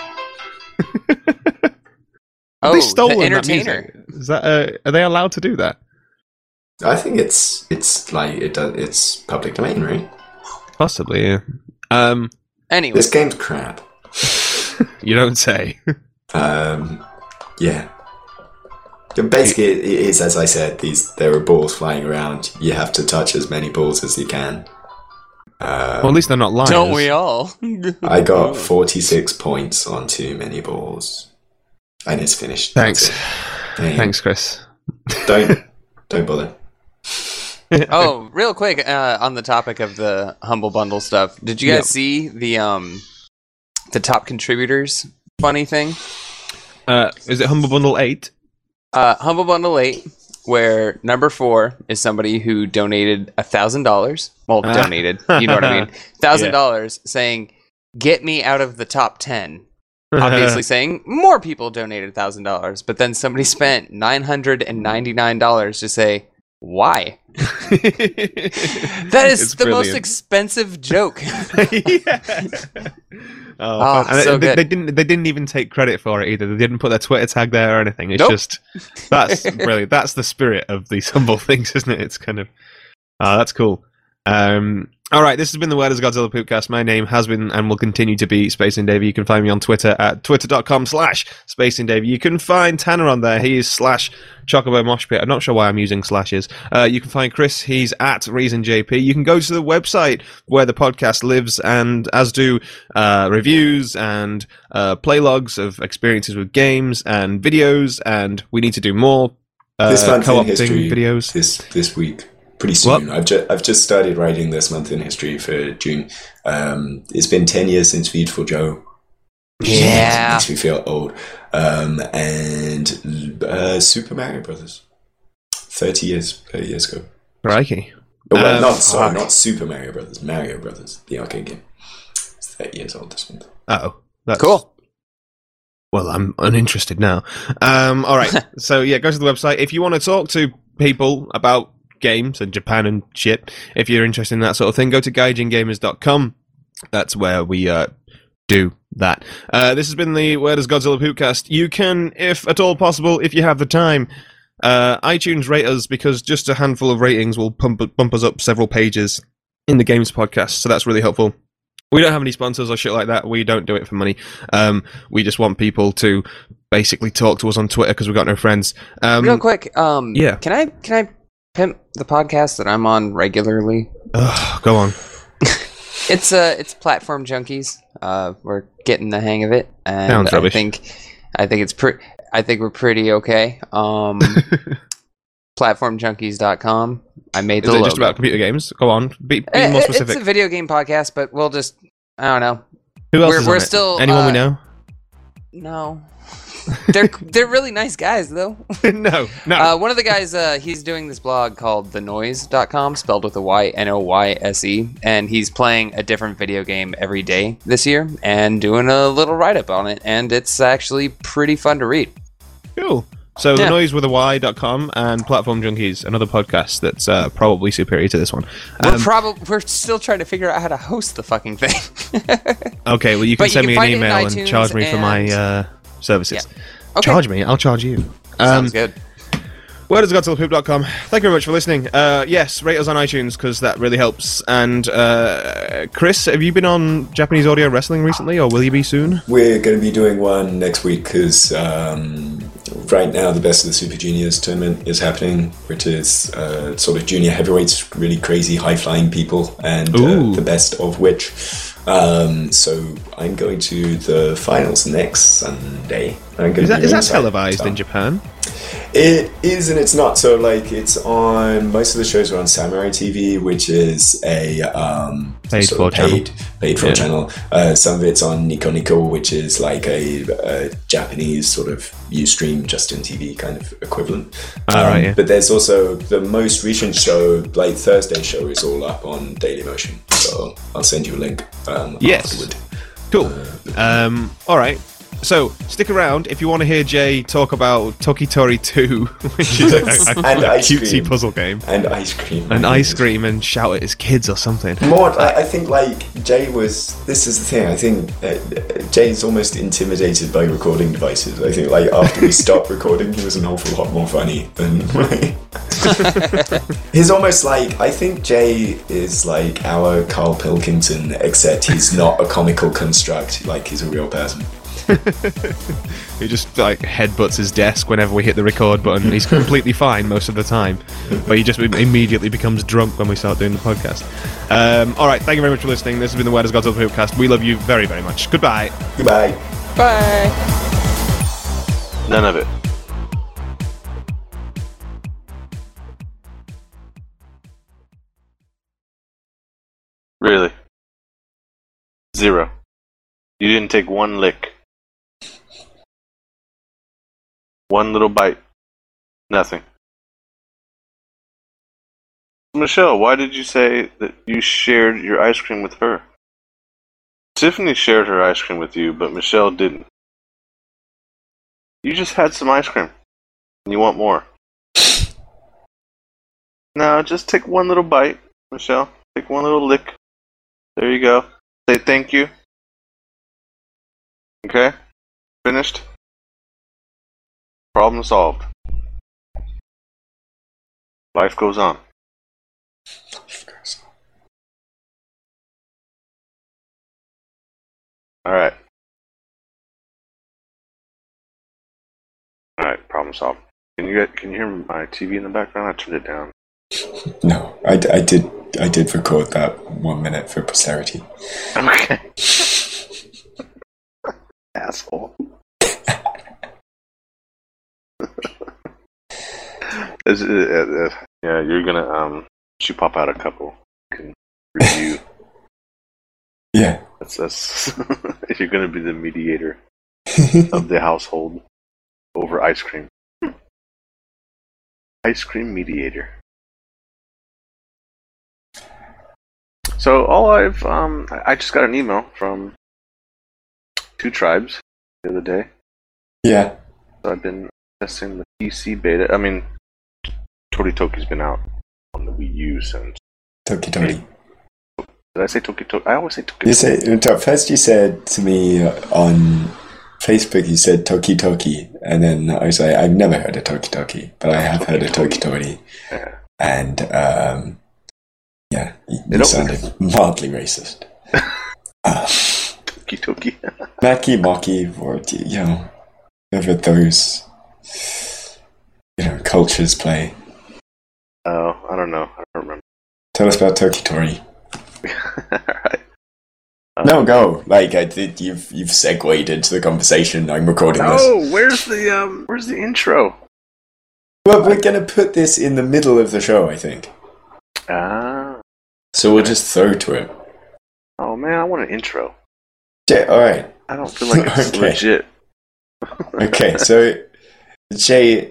oh, They stolen the that entertainer. music. Is that are they allowed to do that? I think it's like it's public domain, right? Possibly, yeah. Anyway, This game's crap. You don't say. Yeah. Basically, it is, as I said, there are balls flying around. You have to touch as many balls as you can. Well, at least they're not liars. don't we all? I got 46 points on too many balls. And it's finished. Thanks. That's it. Damn. Thanks, Chris. Don't bother. Oh, real quick, on the topic of the Humble Bundle stuff, did you guys see the top contributors funny thing? Is it Humble Bundle 8? Humble Bundle 8, where number 4 is somebody who donated $1,000. Well, donated, you know what I mean? $1,000 saying, "Get me out of the top 10." Obviously saying more people donated $1,000, but then somebody spent $999 to say, why? That is It's the most brilliant. expensive joke. Oh, and so good. they didn't even take credit for it either. They didn't put their Twitter tag there or anything. It's Nope. just that's brilliant. That's the spirit of these humble things, isn't it? It's kind of that's cool. All right, this has been the Where Does Godzilla Poopcast. My name has been and will continue to be Space and Davey. You can find me on Twitter at twitter.com/Space and Davey. You can find Tanner on there. He is /Chocobo Moshpit. I'm not sure why I'm using slashes. You can find Chris. He's at ReasonJP. You can go to the website where the podcast lives, and as do reviews and play logs of experiences with games and videos. And we need to do more This month in co-opting history videos. this week. Pretty soon. I've just started writing this month in history for June. It's been 10 years since Beautiful Joe. Yeah. It makes me feel old. And Super Mario Brothers. 30 years ago. Crikey. Well, fuck. not Super Mario Brothers. Mario Brothers, the arcade game. It's 30 years old this month. Oh, that's Cool. Well, I'm uninterested now. All right. So yeah, go to the website if you want to talk to people about games and Japan and shit. If you're interested in that sort of thing, go to gaijingamers.com. That's where we do that. This has been the Where Does Godzilla Poopcast. You can, if at all possible, if you have the time, iTunes rate us, because just a handful of ratings will bump us up several pages in the Games podcast, so that's really helpful. We don't have any sponsors or shit like that. We don't do it for money. We just want people to basically talk to us on Twitter because we've got no friends. Real quick, yeah. Can I pimp the podcast that I'm on regularly? Go on. It's Platform Junkies. We're getting the hang of it, and Sounds rubbish. I think we're pretty okay. Platformjunkies.com. I made the Is it logo. just about computer games? Go on. Be more It's specific. a video game podcast, but we'll just, I don't know. Who else is we're on it? still, Anyone we know? No. They're really nice guys though. No. One of the guys, he's doing this blog called thenoise.com, spelled with a Y, Noyse, and he's playing a different video game every day this year and doing a little write-up on it, and it's actually pretty fun to read. Cool. So Yeah. thenoisewithany.com and Platform Junkies, another podcast that's probably superior to this one. We're still trying to figure out how to host the fucking thing. Okay, well you can But you send can me an find it in email and iTunes charge me for my and- services. Okay. Charge me, I'll charge you. Sounds good. Where does Godzillapoop.com? Thank you very much for listening. Yes, rate us on iTunes because that really helps. And Chris, have you been on Japanese Audio Wrestling recently, or will you be soon? We're going to be doing one next week because right now the Best of the Super Juniors tournament is happening, which is sort of junior heavyweights, really crazy high-flying people, and the best of which. So I'm going to the finals next Sunday. Is that televised in Japan? It is and it's not. So like it's on, most of the shows are on Samurai TV, which is a paid for channel. Some of it's on Nico Nico, which is like a Japanese sort of Ustream Justin TV kind of equivalent. But there's also the most recent show, like Thursday show, is all up on Dailymotion. So I'll send you a link. Afterward. Cool. All right. So, stick around if you want to hear Jay talk about Tokitori 2, which is a cutesy puzzle game. And ice cream. And ice cream and shout at his kids or something. More, I think, like, Jay was... This is the thing, I think Jay's almost intimidated by recording devices. I think, like, after we stopped recording, he was an awful lot more funny than... He's almost like... I think Jay is like our Carl Pilkington, except he's not a comical construct, like he's a real person. He just like headbutts his desk whenever we hit the record button. He's completely fine most of the time, but he just immediately becomes drunk when we start doing the podcast. Alright, thank you very much for listening. This has been the Where Does God Tell the Hoopcast. We love you very, very much. Goodbye. Goodbye. Bye. None of it. Really? 0. You didn't take one lick. One little bite. Nothing. Michelle, why did you say that you shared your ice cream with her? Tiffany shared her ice cream with you, but Michelle didn't. You just had some ice cream. And you want more. No, just take one little bite, Michelle. Take one little lick. There you go. Say thank you. Okay? Finished? Problem solved. Life goes on. Alright. Alright, problem solved. Can you hear my TV in the background? I turned it down. No, I did record that 1 minute for posterity. Okay. Asshole. Yeah, you're gonna you pop out a couple. You can review. Yeah. That's you're gonna be the mediator of the household over ice cream. Ice cream mediator. So all I just got an email from 2 tribes the other day. Yeah. So I've been testing the PC beta. I mean, Toritoki's been out on the Wii U since. Tokitori. Did I say Tokitori? I always say Tokitori. You say, first you said to me on Facebook, you said Toki Toki, and then I was like, I've never heard of Toki Toki, but I have heard of Tokitori. Yeah. And, you sounded mildly racist. Toki Toki. Maki Maki, or, whatever those, cultures play. Oh, I don't know. I don't remember. Tell us about Tokitori. Alright. No, go. Like you've segued into the conversation. I'm recording this. Oh, where's the intro? Well, we're gonna put this in the middle of the show, I think. Ah. So we'll just throw to it. Oh man, I want an intro. Jay, all right. I don't feel like it's legit. Okay, so Jay,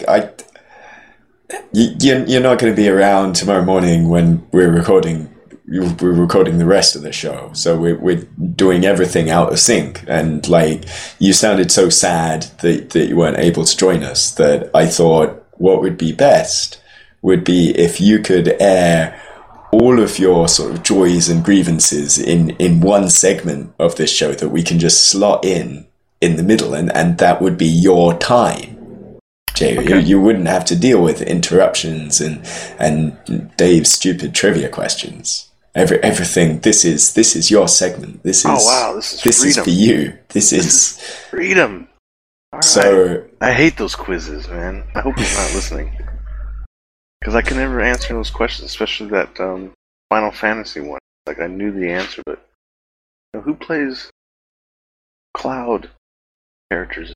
you're not going to be around tomorrow morning when we're recording. We're recording the rest of the show, so we're doing everything out of sync. And you sounded so sad that you weren't able to join us that I thought what would be best would be if you could air all of your sort of joys and grievances in one segment of this show that we can just slot in the middle, and that would be your time. Jay, okay. You wouldn't have to deal with interruptions and Dave's stupid trivia questions. Everything. This is your segment. This is freedom. is for you. This is freedom. All so right. I hate those quizzes, man. I hope he's not listening. Because I can never answer those questions, especially that Final Fantasy one. Like, I knew the answer, but who plays Cloud characters?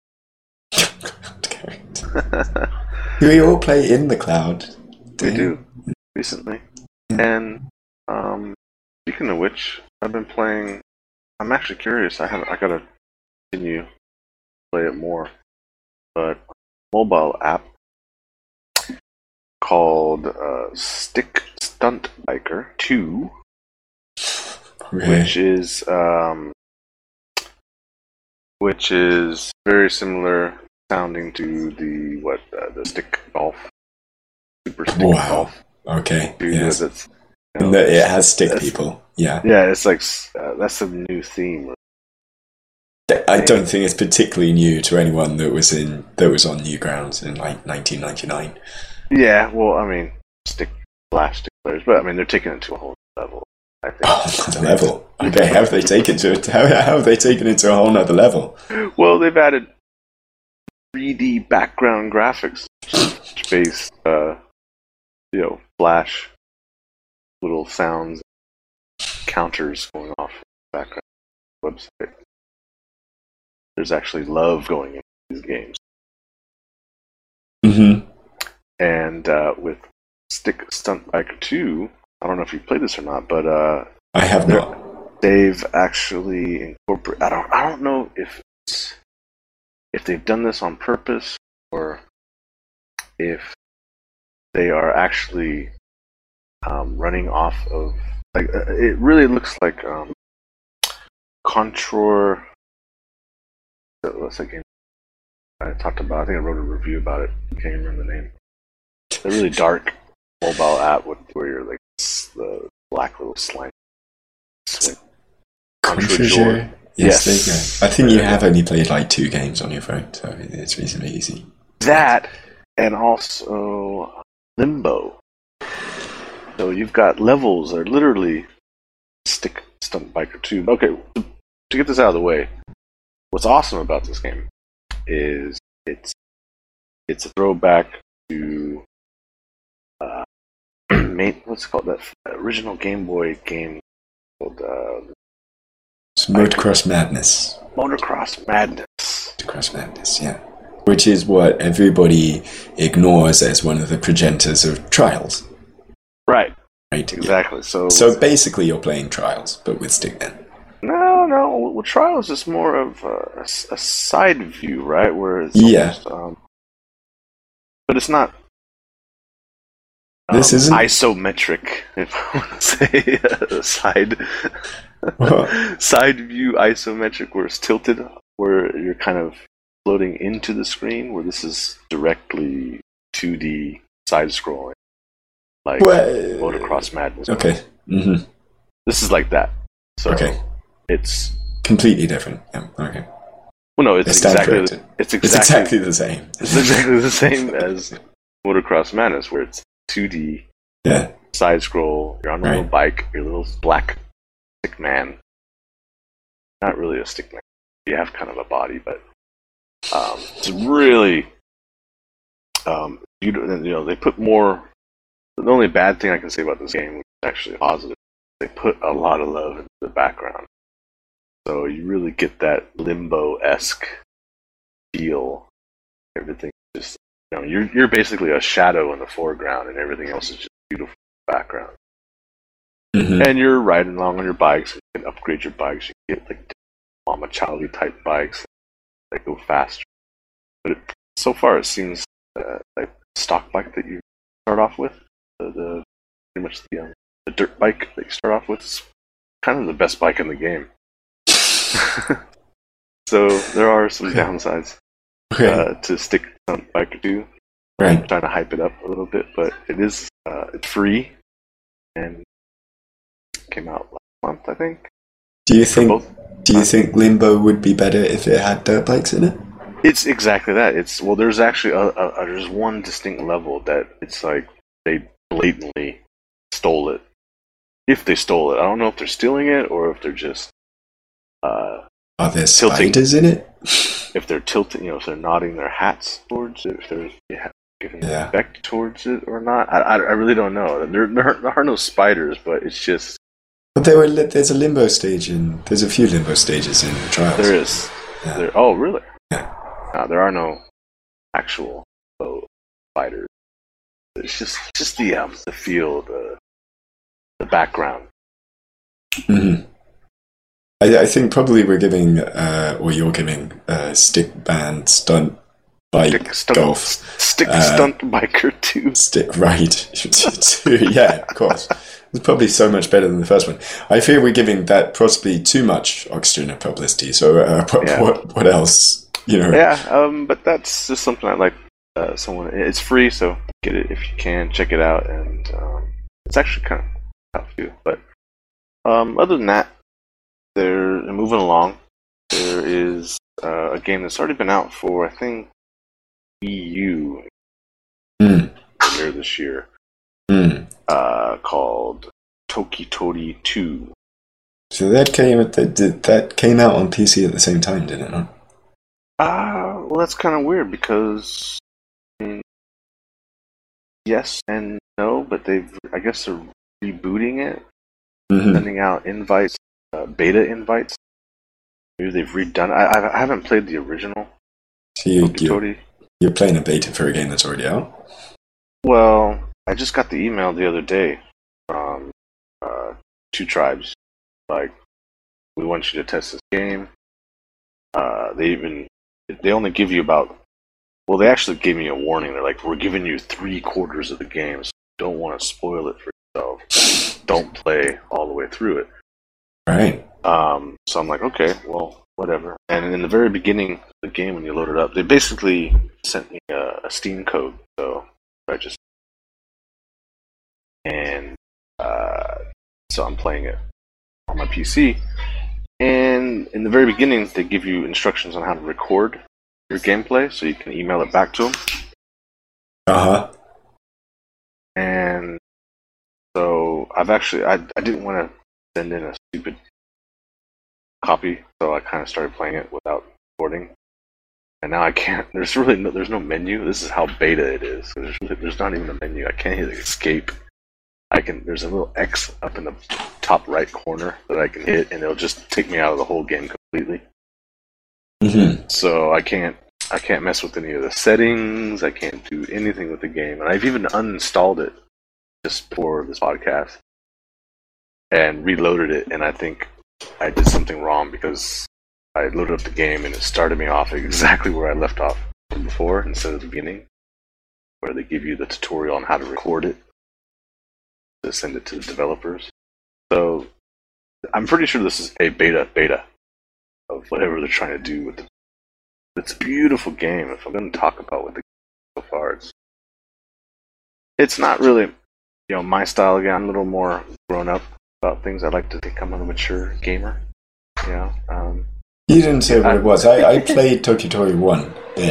We all play in the cloud. We do, recently. And speaking of which, I've been playing. I'm actually curious. I gotta continue to play it more. But mobile app called Stick Stunt Biker 2, which is very similar sounding to the Stick Golf, Super Stick Golf. Okay. Yes. It's, it has stick people. Yeah. Yeah, it's like that's a new theme. I don't think it's particularly new to anyone that was on Newgrounds in like 1999. Yeah, well, I mean, stick players, but I mean, they're taking it to a whole level. I think. Oh, level. Okay, how have they taken it to a whole nother level? Well, they've added 3D background graphics based, flash little sounds, counters going off in the background website. There's actually love going into these games. Mm-hmm. And with Stick Stunt Biker 2, I don't know if you played this or not, but I have not. They've actually incorporated. I don't know if they've done this on purpose or if they are actually running off of like it really looks like Contour. What's that game I talked about? I think I wrote a review about it. I can't remember the name. It's a really dark mobile app where you're like the black little slime. Contour. Yes, there you go. I think you have only played like 2 games on your phone, so it's reasonably easy. That, and also Limbo. So you've got levels that are literally Stick Stunt Biker 2. Okay, to get this out of the way, what's awesome about this game is it's a throwback to what's it called, that original Game Boy game called it's Motocross Madness. Motocross Madness. Motocross Madness, yeah. Which is what everybody ignores as one of the progenitors of Trials. Right. Right. Exactly. Yeah. So basically, you're playing Trials, but with Stickman. No. Well, Trials is more of a side view, right? Where it's almost, but it's not. This isn't isometric, if I want to say side view isometric, where it's tilted, where you're kind of floating into the screen. Where this is directly 2D side scrolling, like Motocross Madness. Okay. Mm-hmm. This is like that. So okay. It's completely different. Yeah. Okay. Well, no, it's exactly the same. It's exactly the same as Motocross Madness, where it's 2D side scroll. You're on a little bike. You're a little black stick man. Not really a stick man. You have kind of a body, but it's really they put more. The only bad thing I can say about this game, which is actually positive, they put a lot of love into the background. So you really get that Limbo-esque feel. Everything just, you're basically a shadow in the foreground, and everything else is just beautiful background. Mm-hmm. And you're riding along on your bikes. You can upgrade your bikes. You get like Mama Charlie type bikes that go faster. But so far, it seems like the stock bike that you start off with, the pretty much the dirt bike that you start off with, is kind of the best bike in the game. So there are some downsides to Stick Stunt Biker 2. Right. I'm trying to hype it up a little bit, but it is it's free and came out last month, I think. Do you think Limbo would be better if it had dirt bikes in it? It's exactly that. There's actually there's one distinct level that it's like they blatantly stole it. If they stole it, I don't know if they're stealing it or if they're just are there spiders in it? if they're tilting, if they're nodding their hats towards it, if they're giving respect towards it or not. I really don't know. There are no spiders, but it's just. But there's a limbo stage there's a few limbo stages in Trials. There is. Yeah. Oh, really? Yeah. There are no actual spiders. It's just the feel, the background. Mm-hmm. I think probably we're giving, or you're giving, Stick Band Stunt Bike Golf. Stick Stunt Biker 2. Stick Ride 2. Yeah, of course. It's probably so much better than the first one. I fear we're giving that possibly too much oxygen and publicity. So what else? Yeah, but that's just something I like. It's free, so get it if you can. Check it out, and it's actually kind of tough too. But other than that, they're moving along. There is a game that's already been out for, I think, EU earlier this year, called Tokitori 2. So that came out on PC at the same time, did it not? Well, that's kind of weird because yes and no, but I guess they're rebooting it, sending out invites. Beta invites. Maybe they've redone. I haven't played the original. So you're playing a beta for a game that's already out? Well, I just got the email the other day from Two Tribes. Like, we want you to test this game. They only give you about. Well, they actually gave me a warning. They're like, we're giving you 3/4 of the game, so you don't want to spoil it for yourself. Don't play all the way through it. Right. So I'm like, okay, well, whatever. And in the very beginning of the game, when you load it up, they basically sent me a Steam code. So so I'm playing it on my PC. And in the very beginning, they give you instructions on how to record your gameplay, so you can email it back to them. And so I didn't want to send in a stupid copy, so I kind of started playing it without recording. And now I can't. There's no menu. This is how beta it is. There's not even a menu. I can't hit escape. There's a little X up in the top right corner that I can hit, and it'll just take me out of the whole game completely. So I can't mess with any of the settings. I can't do anything with the game, and I've even uninstalled it just for this podcast and reloaded it. And I think I did something wrong because I loaded up the game and it started me off exactly where I left off from before instead of the beginning, where they give you the tutorial on how to record it to send it to the developers. So I'm pretty sure this is a beta of whatever they're trying to do with it. It's a beautiful game. If I'm going to talk about what the game so far, it's not really my style. Again, I'm a little more grown up about things. I like to think I'm a mature gamer. You didn't say what it was. I played Tokitori 1.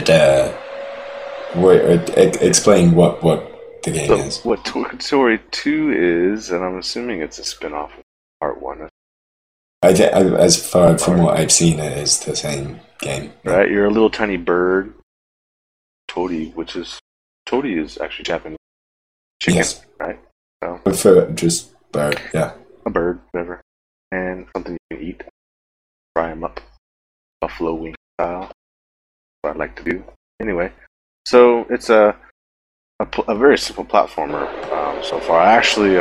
Explain what the game is. What Tokitori 2 is, and I'm assuming it's a spin-off of Part 1. As far from what I've seen, it is the same game. Right, you're a little tiny bird. Tori is actually Japanese. Chicken, yes. Right? So, for just bird, yeah. A bird, whatever. And something you can eat. Fry them up. Buffalo wing style. What I'd like to do. Anyway, so it's a very simple platformer so far. I actually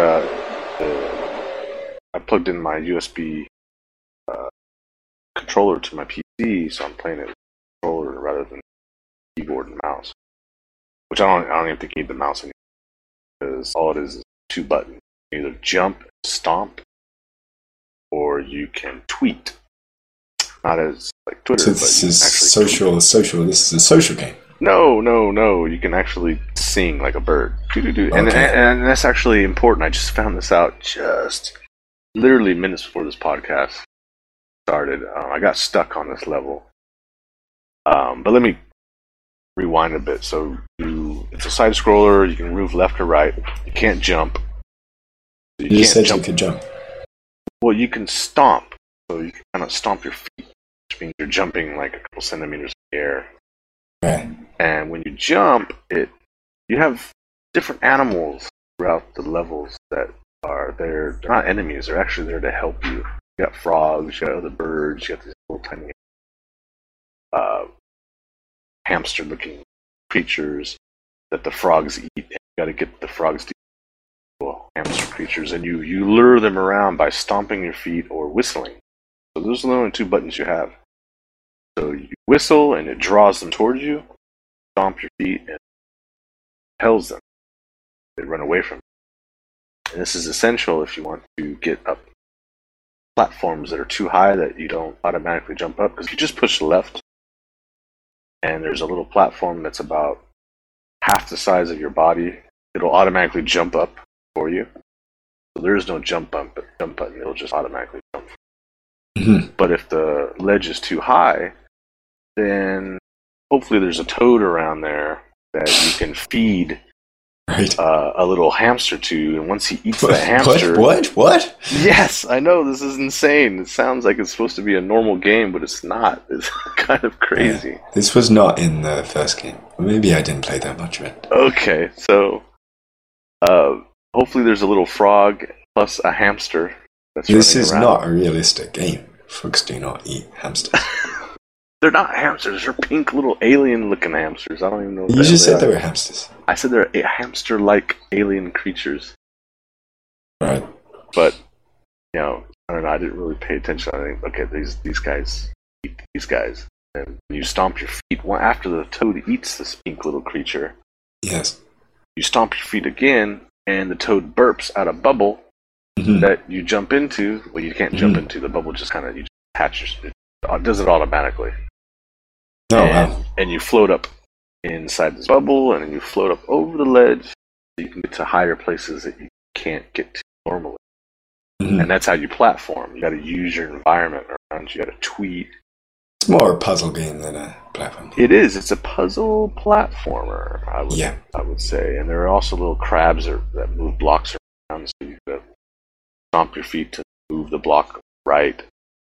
I plugged in my USB controller to my PC, so I'm playing it with a controller rather than keyboard and mouse. Which I don't even think you need the mouse anymore, because all it is 2 buttons. You either jump, stomp, or you can tweet. Not as like Twitter. So this is social. This is a social game. No. You can actually sing like a bird. Okay. And that's actually important. I just found this out just literally minutes before this podcast started. I got stuck on this level. But let me rewind a bit. So it's a side scroller. You can move left or right. You can't jump. You just said you could jump. Well, you can stomp. So you can kind of stomp your feet, which means you're jumping like a couple centimeters in the air. Right. And when you jump, you have different animals throughout the levels that are there. They're not enemies. They're actually there to help you. You got frogs. You got other birds. You got these little tiny hamster-looking creatures that the frogs eat. And you got to get the frogs to eat little hamster creatures, and you lure them around by stomping your feet or whistling. So those are the only two buttons you have. So you whistle, and it draws them towards you. Stomp your feet, and it compels them. They run away from you. And this is essential if you want to get up platforms that are too high that you don't automatically jump up. Because if you just push left, and there's a little platform that's about half the size of your body, it'll automatically jump up for you. So there is no jump button. It'll just automatically jump. Mm-hmm. But if the ledge is too high, then hopefully there's a toad around there that you can feed Right. a little hamster to, and once he eats the hamster... What? Yes, I know, this is insane. It sounds like it's supposed to be a normal game, but it's not. It's kind of crazy. Yeah. This was not in the first game. Maybe I didn't play that much of it. Okay, so hopefully there's a little frog plus a hamster that's This running is around. not a realistic game. Frogs do not eat hamsters. They're not hamsters. They're pink little alien-looking hamsters. I don't even know. You just said they were hamsters. I said they're hamster-like alien creatures. Right. But I don't know. I didn't really pay attention. I think, okay, these guys eat these guys, and you stomp your feet. After the toad eats this pink little creature, Yes. you stomp your feet again, and the toad burps out a bubble Mhm. that you jump into. Well, you can't jump into the bubble. Just kind of you just attach it does it automatically. Oh, and, wow. and you float up inside this bubble, and then you float up over the ledge, so you can get to higher places that you can't get to normally. Mhm. And that's how you platform. You got to use your environment around you. You got to tweet. It's more a puzzle game than a platform game. It is. It's a puzzle platformer, Yeah. I would say. And there are also little crabs that move blocks around, so you got to stomp your feet to move the block right,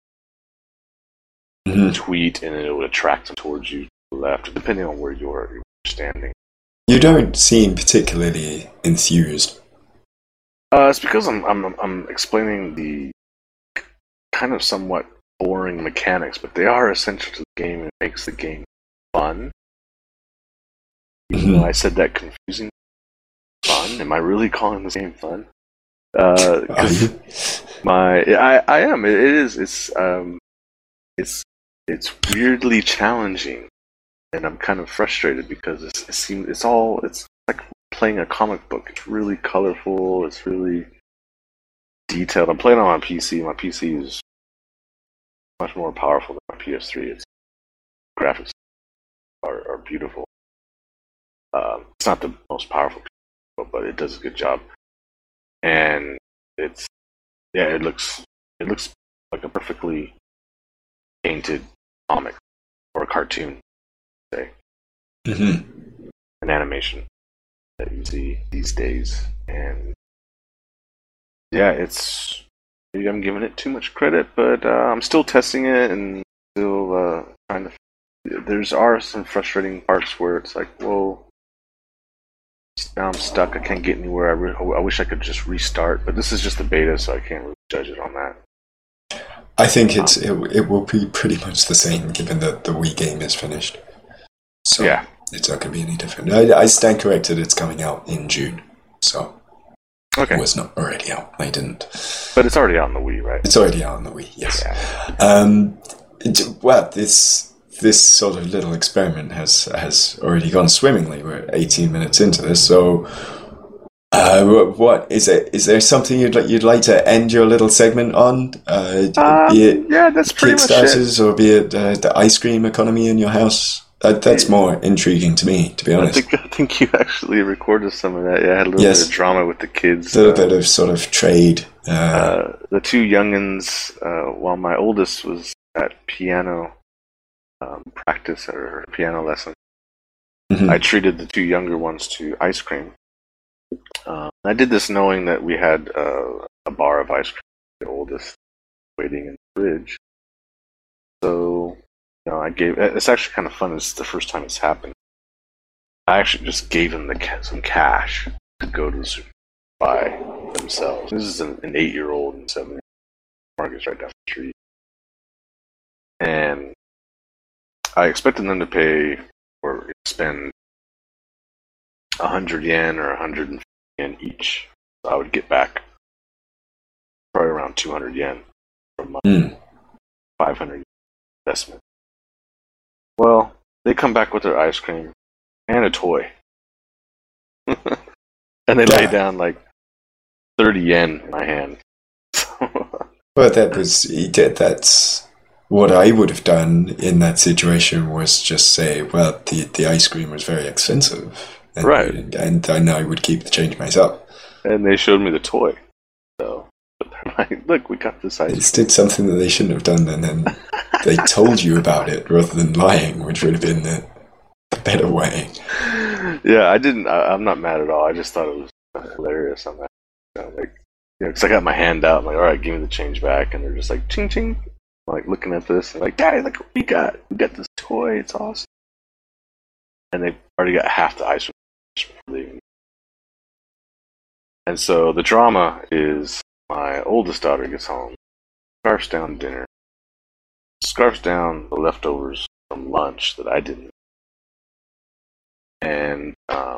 Mhm. tweet, and then it would attract them towards you to the left, depending on where you're standing. You don't seem particularly enthused. It's because I'm explaining the kind of somewhat boring mechanics, but they are essential to the game and it makes the game fun. Even though I said that confusing. Fun? Am I really calling this game fun? Are 'Cause you? I am. It is. It's weirdly challenging, and I'm kind of frustrated because it's like playing a comic book. It's really colorful. It's really detailed. I'm playing on my PC. My PC is much more powerful than my PS3. Its graphics are beautiful. It's not the most powerful, but it does a good job. And it looks like a perfectly painted comic or a cartoon, say, Mhm. an animation that you see these days. And yeah, maybe I'm giving it too much credit, but I'm still testing it and still trying to. There are some frustrating parts where it's like, whoa, now I'm stuck. I can't get anywhere. I wish I could just restart, but this is just the beta, so I can't really judge it on that. I think it will be pretty much the same given that the Wii game is finished. So Yeah. it's not going to be any different. I stand corrected, it's coming out in June. So Okay, it was not already out. I didn't. but it's already out on the Wii, right? It's already out on the Wii, yes. Yeah. Well, this sort of little experiment has already gone swimmingly. We're 18 minutes into this, so what is it? Is there something you'd like to end your little segment on? Be it Yeah, that's pretty much it. Kickstarters or be it the ice cream economy in your house? That's more intriguing to me, to be honest. I think you actually recorded some of that. Yeah, I had a little Yes. bit of drama with the kids. A little bit of sort of trade. The two youngins, while my oldest was at piano practice or piano lesson, Mhm. I treated the two younger ones to ice cream. I did this knowing that we had a bar of ice cream, the oldest, waiting in the fridge. So, I gave. It's actually kind of fun. It's the first time it's happened. I actually just gave him some cash to go to the supermarket by themselves. This is an 8-year-old and 7-year-old market's right down the street, and I expected them to pay or spend 100 yen or 150 yen each. So I would get back probably around 200 yen from my 500 investment. Well, they come back with their ice cream and a toy. And they lay down like 30 yen in my hand. Well, that's what I would have done in that situation, was just say, well, the ice cream was very expensive. And, right. And then I would keep the change myself. And they showed me the toy. So they're like, look, we got this ice cream. They did something that they shouldn't have done, and then they told you about it rather than lying, which would have been the better way. Yeah, I'm not mad at all. I just thought it was hilarious on that. Because I got my hand out. I'm like, all right, give me the change back. And they're just like, ching, ching. I'm like, looking at this. And like, Daddy, look what we got. We got this toy. It's awesome. And they've already got half the ice cream before leaving. And so the drama is my oldest daughter gets home, scarfs down dinner, scarfs down the leftovers from lunch that I didn't. And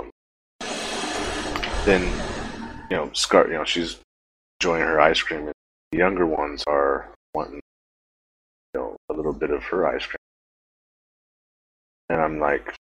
then, she's enjoying her ice cream. And the younger ones are wanting, a little bit of her ice cream. And I'm like,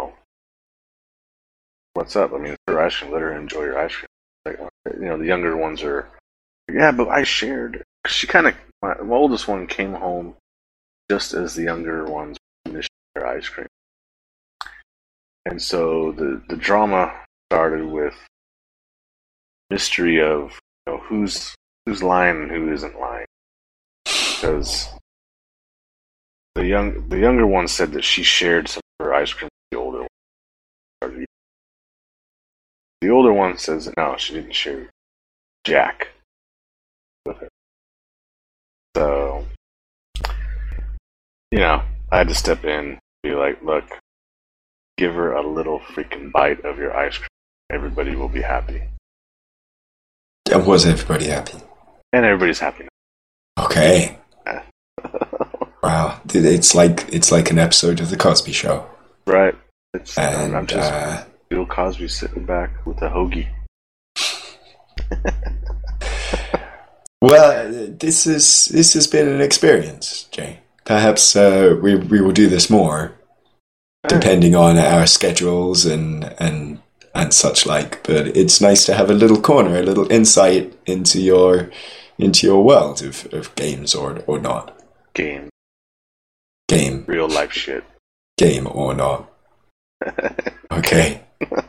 what's up? I mean, it's her ice cream. Let her enjoy her ice cream. Like, the younger ones are, yeah, but I shared. She kind of, my oldest one came home just as the younger ones finished their ice cream. And so the drama started with mystery of who's lying and who isn't lying, because the younger one said that she shared some of her ice cream with the older one. The older one says that no, she didn't share Jack with her. So I had to step in and be like, look, give her a little freaking bite of your ice cream. Everybody will be happy. And was everybody happy? And everybody's happy now. Okay. Wow. It's like an episode of The Cosby Show. Right. I'm just Bill Cosby sitting back with a hoagie. Well, this has been an experience, Jay. Perhaps we will do this more, depending on our schedules and such like. But it's nice to have a little corner, a little insight into your world of games or not. Game. Real life shit. Game or not. Okay.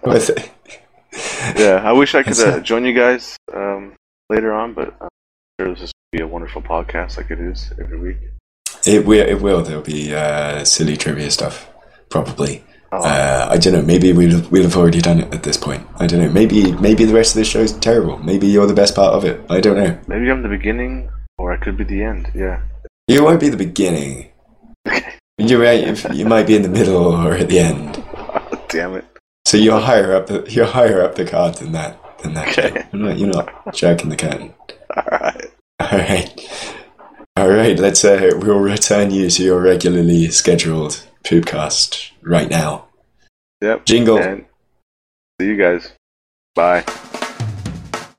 Yeah, I wish I could join you guys later on, but I'm sure this will be a wonderful podcast like it is every week. It will. There'll be silly trivia stuff, probably. Oh. I don't know. Maybe we'll have already done it at this point. I don't know. Maybe the rest of this show is terrible. Maybe you're the best part of it. I don't know. Maybe I'm the beginning, or I could be the end. Yeah. You won't be the beginning. You're right. You might be in the middle or at the end. Oh, damn it. So you're higher up the card than that. Okay. You're not jerking the curtain. All right. Let's we'll return you to your regularly scheduled podcast right now. Yep. Jingle. And see you guys. Bye.